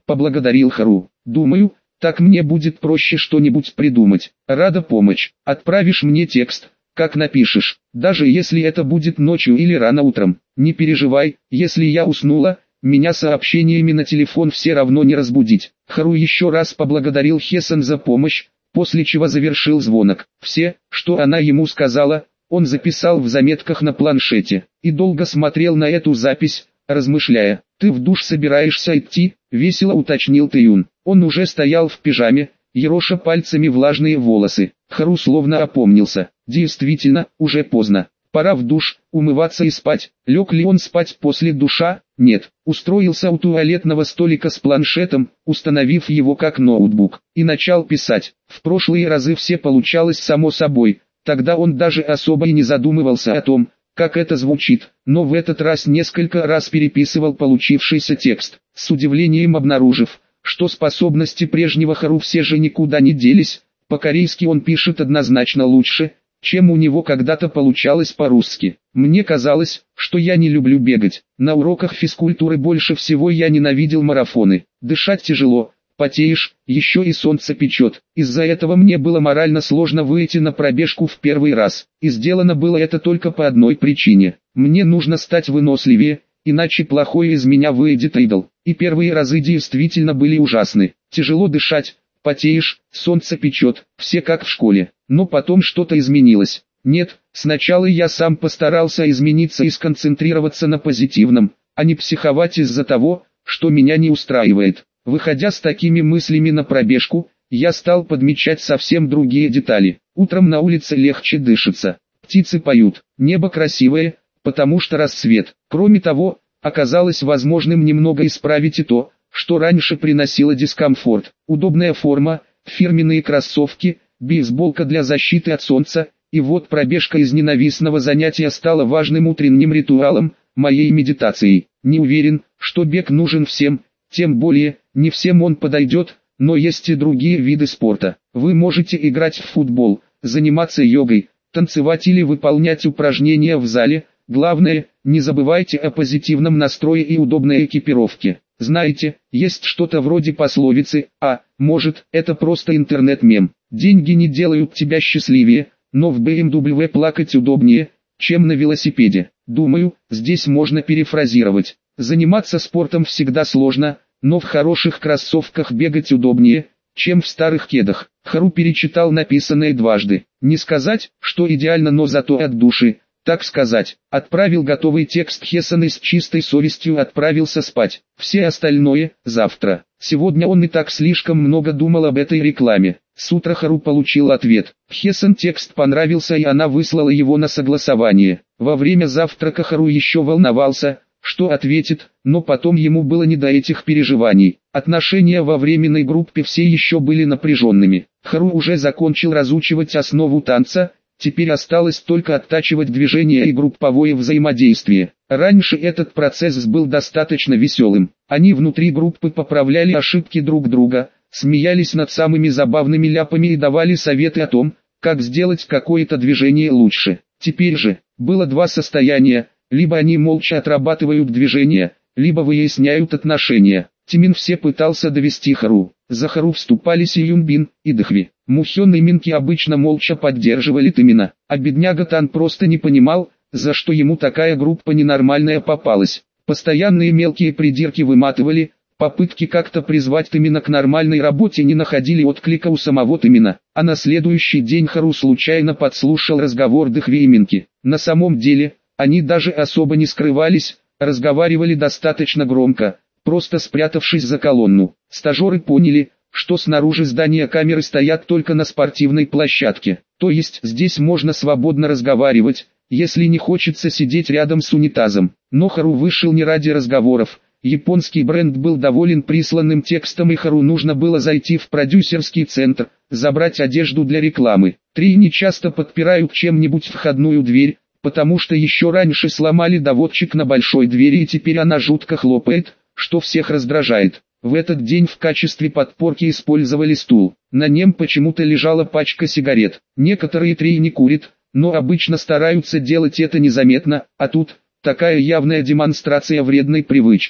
поблагодарил Хару. Думаю, так мне будет проще что-нибудь придумать. Рада помочь. Отправишь мне текст, как напишешь, даже если это будет ночью или рано утром. Не переживай, если я уснула, меня сообщениями на телефон все равно не разбудить. Хару еще раз поблагодарил Хесон за помощь, после чего завершил звонок. Все, что она ему сказала, он записал в заметках на планшете, и долго смотрел на эту запись, размышляя. «Ты в душ собираешься идти?» — весело уточнил Тэюн. Он уже стоял в пижаме, ероша пальцами влажные волосы. Хару словно опомнился. Действительно, уже поздно. Пора в душ, умываться и спать. Лег ли он спать после душа? Нет. Устроился у туалетного столика с планшетом, установив его как ноутбук, и начал писать. В прошлые разы все получалось само собой. Тогда он даже особо и не задумывался о том, как это звучит, но в этот раз несколько раз переписывал получившийся текст, с удивлением обнаружив, что способности прежнего Хару все же никуда не делись. По-корейски он пишет однозначно лучше, чем у него когда-то получалось по-русски. Мне казалось, что я не люблю бегать. На уроках физкультуры больше всего я ненавидел марафоны. Дышать тяжело, потеешь, еще и солнце печет. Из-за этого мне было морально сложно выйти на пробежку в первый раз. И сделано было это только по одной причине. Мне нужно стать выносливее, иначе плохой из меня выйдет идол. И первые разы действительно были ужасны. Тяжело дышать, потеешь, солнце печет, все как в школе. Но потом что-то изменилось. Нет, сначала я сам постарался измениться и сконцентрироваться на позитивном, а не психовать из-за того, что меня не устраивает. Выходя с такими мыслями на пробежку, я стал подмечать совсем другие детали. Утром на улице легче дышится, птицы поют, небо красивое, потому что рассвет. Кроме того, оказалось возможным немного исправить и то, что раньше приносило дискомфорт. Удобная форма, фирменные кроссовки, бейсболка для защиты от солнца, и вот пробежка из ненавистного занятия стала важным утренним ритуалом, моей медитацией. Не уверен, что бег нужен всем, тем более, не всем он подойдет, но есть и другие виды спорта. Вы можете играть в футбол, заниматься йогой, танцевать или выполнять упражнения в зале. Главное, не забывайте о позитивном настрое и удобной экипировке. Знаете, есть что-то вроде пословицы, а, может, это просто интернет-мем. Деньги не делают тебя счастливее, но в бэ эм дабл ю плакать удобнее, чем на велосипеде. Думаю, здесь можно перефразировать. Заниматься спортом всегда сложно, но в хороших кроссовках бегать удобнее, чем в старых кедах. Хару перечитал написанное дважды. Не сказать, что идеально, но зато от души. Так сказать, отправил готовый текст Хесон и с чистой совестью отправился спать. Все остальное – завтра. Сегодня он и так слишком много думал об этой рекламе. С утра Хару получил ответ. Хесон текст понравился, и она выслала его на согласование. Во время завтрака Хару еще волновался, что ответит, но потом ему было не до этих переживаний. Отношения во временной группе все еще были напряженными. Хару уже закончил разучивать основу танца. Теперь осталось только оттачивать движение и групповое взаимодействие. Раньше этот процесс был достаточно веселым. Они внутри группы поправляли ошибки друг друга, смеялись над самыми забавными ляпами и давали советы о том, как сделать какое-то движение лучше. Теперь же, было два состояния: либо они молча отрабатывают движения, либо выясняют отношения. Тимин все пытался довести Хару. За Хару вступали Сиюнбин и Дхви. Мухён и Минки обычно молча поддерживали Тимина, а бедняга Тан просто не понимал, за что ему такая группа ненормальная попалась. Постоянные мелкие придирки выматывали, попытки как-то призвать Тимина к нормальной работе не находили отклика у самого Тимина. А на следующий день Хару случайно подслушал разговор Дхви и Минки. На самом деле, они даже особо не скрывались, разговаривали достаточно громко, просто спрятавшись за колонну. Стажеры поняли, что снаружи здания камеры стоят только на спортивной площадке. То есть здесь можно свободно разговаривать, если не хочется сидеть рядом с унитазом. Но Хару вышел не ради разговоров. Японский бренд был доволен присланным текстом, и Хару нужно было зайти в продюсерский центр, забрать одежду для рекламы. Три не часто подпирают чем-нибудь входную дверь, потому что еще раньше сломали доводчик на большой двери, и теперь она жутко хлопает, что всех раздражает. В этот день в качестве подпорки использовали стул. На нем почему-то лежала пачка сигарет. Некоторые три не курят, но обычно стараются делать это незаметно, а тут такая явная демонстрация вредной привычки.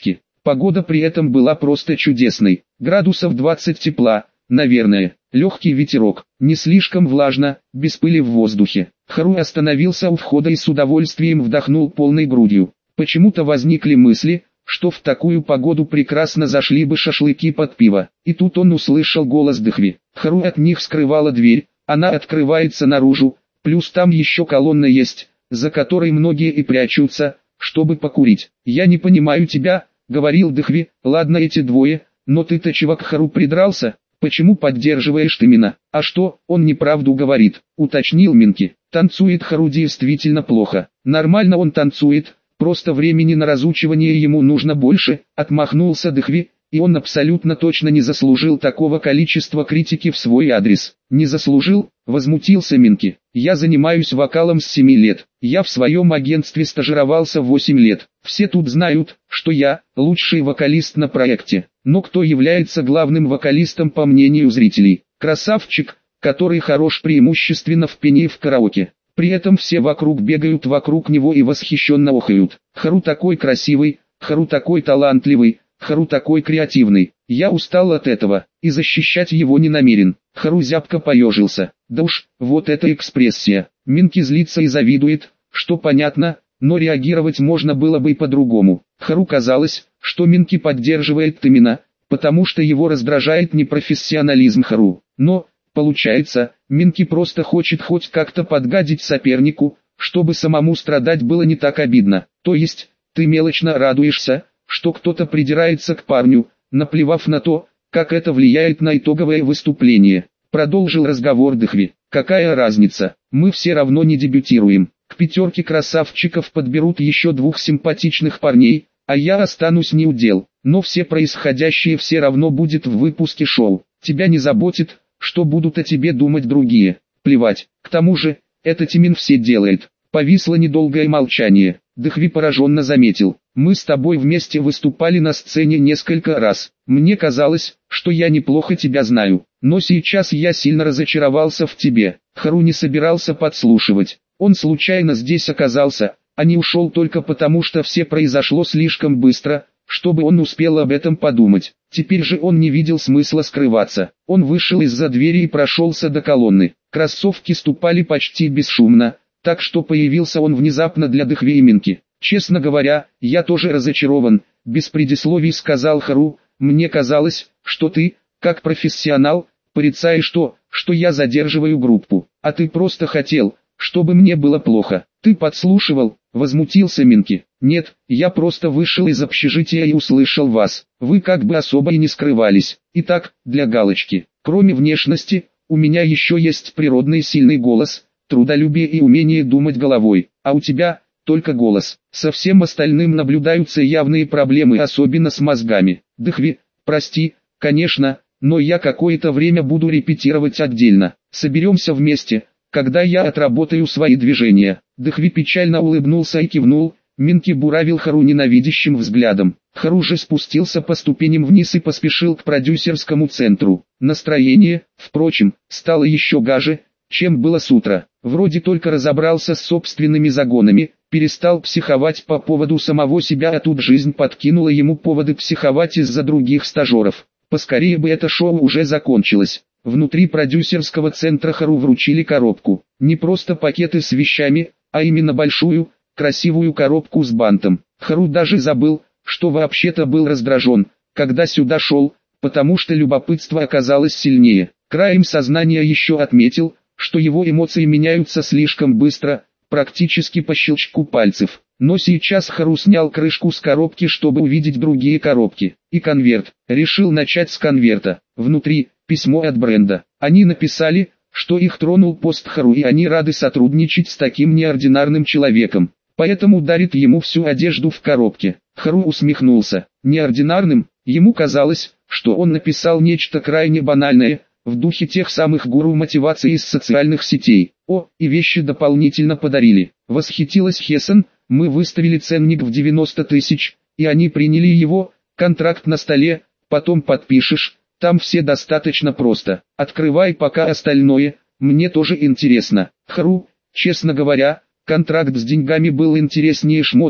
Погода при этом была просто чудесной. Градусов двадцать тепла, наверное. Легкий ветерок, не слишком влажно, без пыли в воздухе. Хару остановился у входа и с удовольствием вдохнул полной грудью. Почему-то возникли мысли, что в такую погоду прекрасно зашли бы шашлыки под пиво. И тут он услышал голос Дыхви. Хару от них скрывала дверь, она открывается наружу, плюс там еще колонна есть, за которой многие и прячутся, чтобы покурить. «Я не понимаю тебя», — говорил Дыхви, — «ладно эти двое, но ты-то чего к Хару придрался? Почему поддерживаешь ты меня?» «А что, он неправду говорит», — уточнил Минки. «Танцует Хару действительно плохо. Нормально он танцует, просто времени на разучивание ему нужно больше», — отмахнулся Дыхви, и он абсолютно точно не заслужил такого количества критики в свой адрес. «Не заслужил?» — возмутился Минки. «Я занимаюсь вокалом с семи лет. Я в своем агентстве стажировался восемь лет. Все тут знают, что я лучший вокалист на проекте. Но кто является главным вокалистом по мнению зрителей? Красавчик, который хорош преимущественно в пении в караоке. При этом все вокруг бегают вокруг него и восхищенно охают. Хару такой красивый, Хару такой талантливый, Хару такой креативный. Я устал от этого, и защищать его не намерен». Хару зябко поежился. Да уж, вот эта экспрессия. Минки злится и завидует, что понятно, но реагировать можно было бы и по-другому. Хару казалось, что Минки поддерживает Тымина, потому что его раздражает непрофессионализм Хару. Но, получается, Минки просто хочет хоть как-то подгадить сопернику, чтобы самому страдать было не так обидно. То есть, ты мелочно радуешься, что кто-то придирается к парню, наплевав на то, как это влияет на итоговое выступление. Продолжил разговор Дыхви. «Какая разница, мы все равно не дебютируем. К пятерке красавчиков подберут еще двух симпатичных парней, а я останусь неудел. Но все происходящее все равно будет в выпуске шоу. Тебя не заботит, что будут о тебе думать другие. Плевать. К тому же, это Тимин все делает». Повисло недолгое молчание. Дыхви пораженно заметил. «Мы с тобой вместе выступали на сцене несколько раз. Мне казалось, что я неплохо тебя знаю. Но сейчас я сильно разочаровался в тебе». Хару не собирался подслушивать. Он случайно здесь оказался, а не ушел только потому, что все произошло слишком быстро, чтобы он успел об этом подумать. Теперь же он не видел смысла скрываться. Он вышел из-за двери и прошелся до колонны. Кроссовки ступали почти бесшумно, так что появился он внезапно для Дыхви и Минки. «Честно говоря, я тоже разочарован», — без предисловий сказал Хару. «Мне казалось, что ты, как профессионал, порицаешь то, что я задерживаю группу, а ты просто хотел, чтобы мне было плохо». «Ты подслушивал?» — возмутился Минки. «Нет, я просто вышел из общежития и услышал вас. Вы как бы особо и не скрывались. Итак, для галочки, кроме внешности, у меня еще есть природный сильный голос, трудолюбие и умение думать головой, а у тебя только голос. Со всем остальным наблюдаются явные проблемы, особенно с мозгами. Дыхви, прости, конечно, но я какое-то время буду репетировать отдельно. Соберемся вместе, когда я отработаю свои движения». Дыхви печально улыбнулся и кивнул. Минки буравил Хару ненавидящим взглядом. Хару же спустился по ступеням вниз и поспешил к продюсерскому центру. Настроение, впрочем, стало еще гаже, чем было с утра. Вроде только разобрался с собственными загонами, перестал психовать по поводу самого себя, а тут жизнь подкинула ему поводы психовать из-за других стажеров. Поскорее бы это шоу уже закончилось. Внутри продюсерского центра Хару вручили коробку. Не просто пакеты с вещами, а именно большую, красивую коробку с бантом. Хару даже забыл, что вообще-то был раздражен, когда сюда шел, потому что любопытство оказалось сильнее. Краем сознания еще отметил, что его эмоции меняются слишком быстро, практически по щелчку пальцев. Но сейчас Хару снял крышку с коробки, чтобы увидеть другие коробки. И конверт. Решил начать с конверта. Внутри письмо от бренда. Они написали, что их тронул пост Хару и они рады сотрудничать с таким неординарным человеком. Поэтому дарит ему всю одежду в коробке. Хару усмехнулся. Неординарным? Ему казалось, что он написал нечто крайне банальное, в духе тех самых гуру мотивации из социальных сетей. О, и вещи дополнительно подарили. Восхитилась Хесен. Мы выставили ценник в девяносто тысяч, и они приняли его. Контракт на столе, потом подпишешь. Там все достаточно просто. Открывай пока остальное, мне тоже интересно. Хару, честно говоря, контракт с деньгами был интереснее шмоток,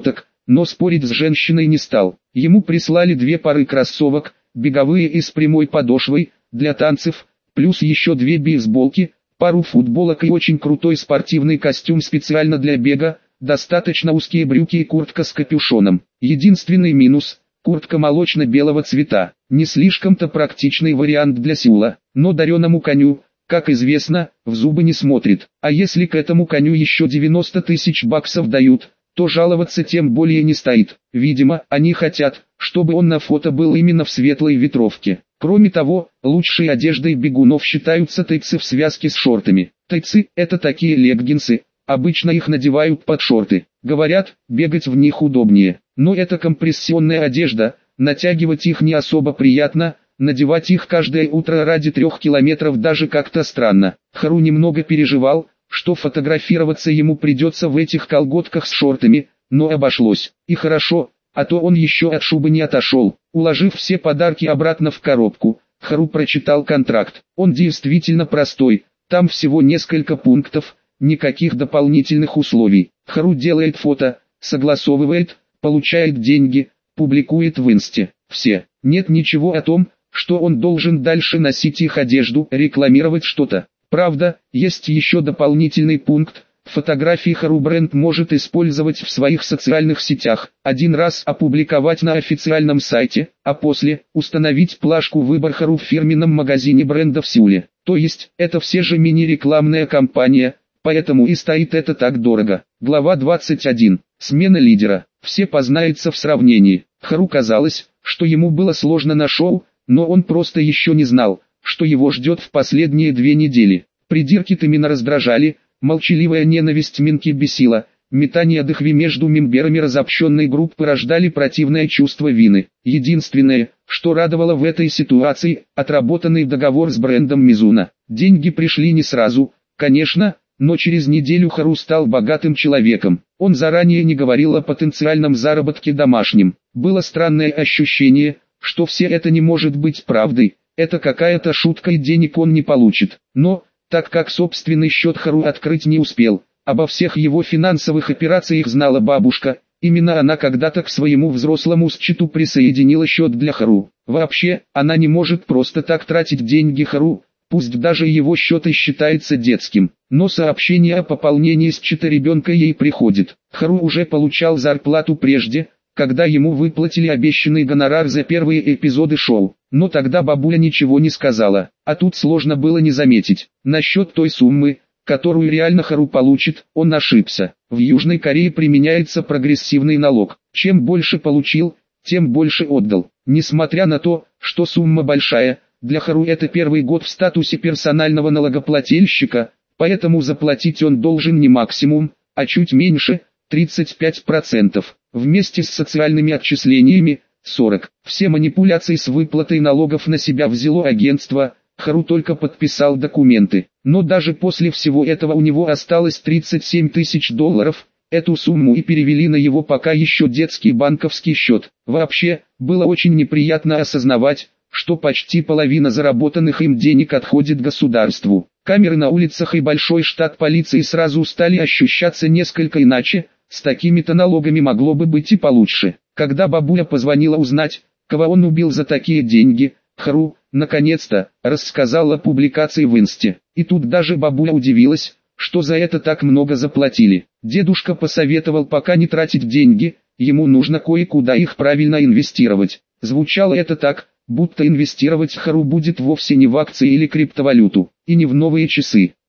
но спорить с женщиной не стал. Ему прислали две пары кроссовок, беговые и с прямой подошвой, для танцев, плюс еще две бейсболки, пару футболок и очень крутой спортивный костюм специально для бега, достаточно узкие брюки и куртка с капюшоном. Единственный минус – куртка молочно-белого цвета. Не слишком-то практичный вариант для сеула, но дареному коню, как известно, в зубы не смотрит. А если к этому коню еще девяносто тысяч баксов дают, то жаловаться тем более не стоит. Видимо, они хотят, чтобы он на фото был именно в светлой ветровке. Кроме того, лучшей одеждой бегунов считаются тайцы в связке с шортами. Тайцы – это такие леггинсы, обычно их надевают под шорты. Говорят, бегать в них удобнее. Но это компрессионная одежда, натягивать их не особо приятно, надевать их каждое утро ради трех километров даже как-то странно. Хару немного переживал, что фотографироваться ему придется в этих колготках с шортами, но обошлось. И хорошо, а то он еще от шубы не отошел. Уложив все подарки обратно в коробку, Хару прочитал контракт. Он действительно простой, там всего несколько пунктов, никаких дополнительных условий. Хару делает фото, согласовывает, получает деньги, публикует в инсте. Все. Нет ничего о том, что он должен дальше носить их одежду, рекламировать что-то. Правда, есть еще дополнительный пункт. Фотографии Хару бренд может использовать в своих социальных сетях, один раз опубликовать на официальном сайте, а после установить плашку «Выбор Хару» в фирменном магазине бренда в Сеуле. То есть, это все же мини-рекламная кампания, поэтому и стоит это так дорого. Глава двадцать один. Смена лидера. Все познается в сравнении. Хару казалось, что ему было сложно на шоу, но он просто еще не знал, что его ждет в последние две недели. Придирки Тэмина раздражали, молчаливая ненависть Минки бесила, метание дыхви между мемберами разобщенной группы рождали противное чувство вины. Единственное, что радовало в этой ситуации, отработанный договор с брендом Мизуна. Деньги пришли не сразу, конечно, но через неделю Хару стал богатым человеком. Он заранее не говорил о потенциальном заработке домашним. Было странное ощущение, что все это не может быть правдой, это какая-то шутка и денег он не получит. Но, так как собственный счет Хару открыть не успел, обо всех его финансовых операциях знала бабушка, именно она когда-то к своему взрослому счету присоединила счет для Хару. Вообще, она не может просто так тратить деньги Хару, пусть даже его счет и считается детским. Но сообщение о пополнении счета ребенка ей приходит. Хару уже получал зарплату прежде, когда ему выплатили обещанный гонорар за первые эпизоды шоу. Но тогда бабуля ничего не сказала, а тут сложно было не заметить. Насчет той суммы, которую реально Хару получит, он ошибся. В Южной Корее применяется прогрессивный налог. Чем больше получил, тем больше отдал. Несмотря на то, что сумма большая, для Хару это первый год в статусе персонального налогоплательщика, поэтому заплатить он должен не максимум, а чуть меньше, тридцать пять процентов. Вместе с социальными отчислениями, сорок. Все манипуляции с выплатой налогов на себя взяло агентство, Хару только подписал документы. Но даже после всего этого у него осталось тридцать семь тысяч долларов, эту сумму и перевели на его пока еще детский банковский счет. Вообще, было очень неприятно осознавать, что почти половина заработанных им денег отходит государству. Камеры на улицах и большой штат полиции сразу стали ощущаться несколько иначе, с такими-то налогами могло бы быть и получше. Когда бабуля позвонила узнать, кого он убил за такие деньги, Хару, наконец-то, рассказал о публикации в инсте. И тут даже бабуля удивилась, что за это так много заплатили. Дедушка посоветовал пока не тратить деньги, ему нужно кое-куда их правильно инвестировать. Звучало это так, будто инвестировать Хару будет вовсе не в акции или криптовалюту, и не в новые часы.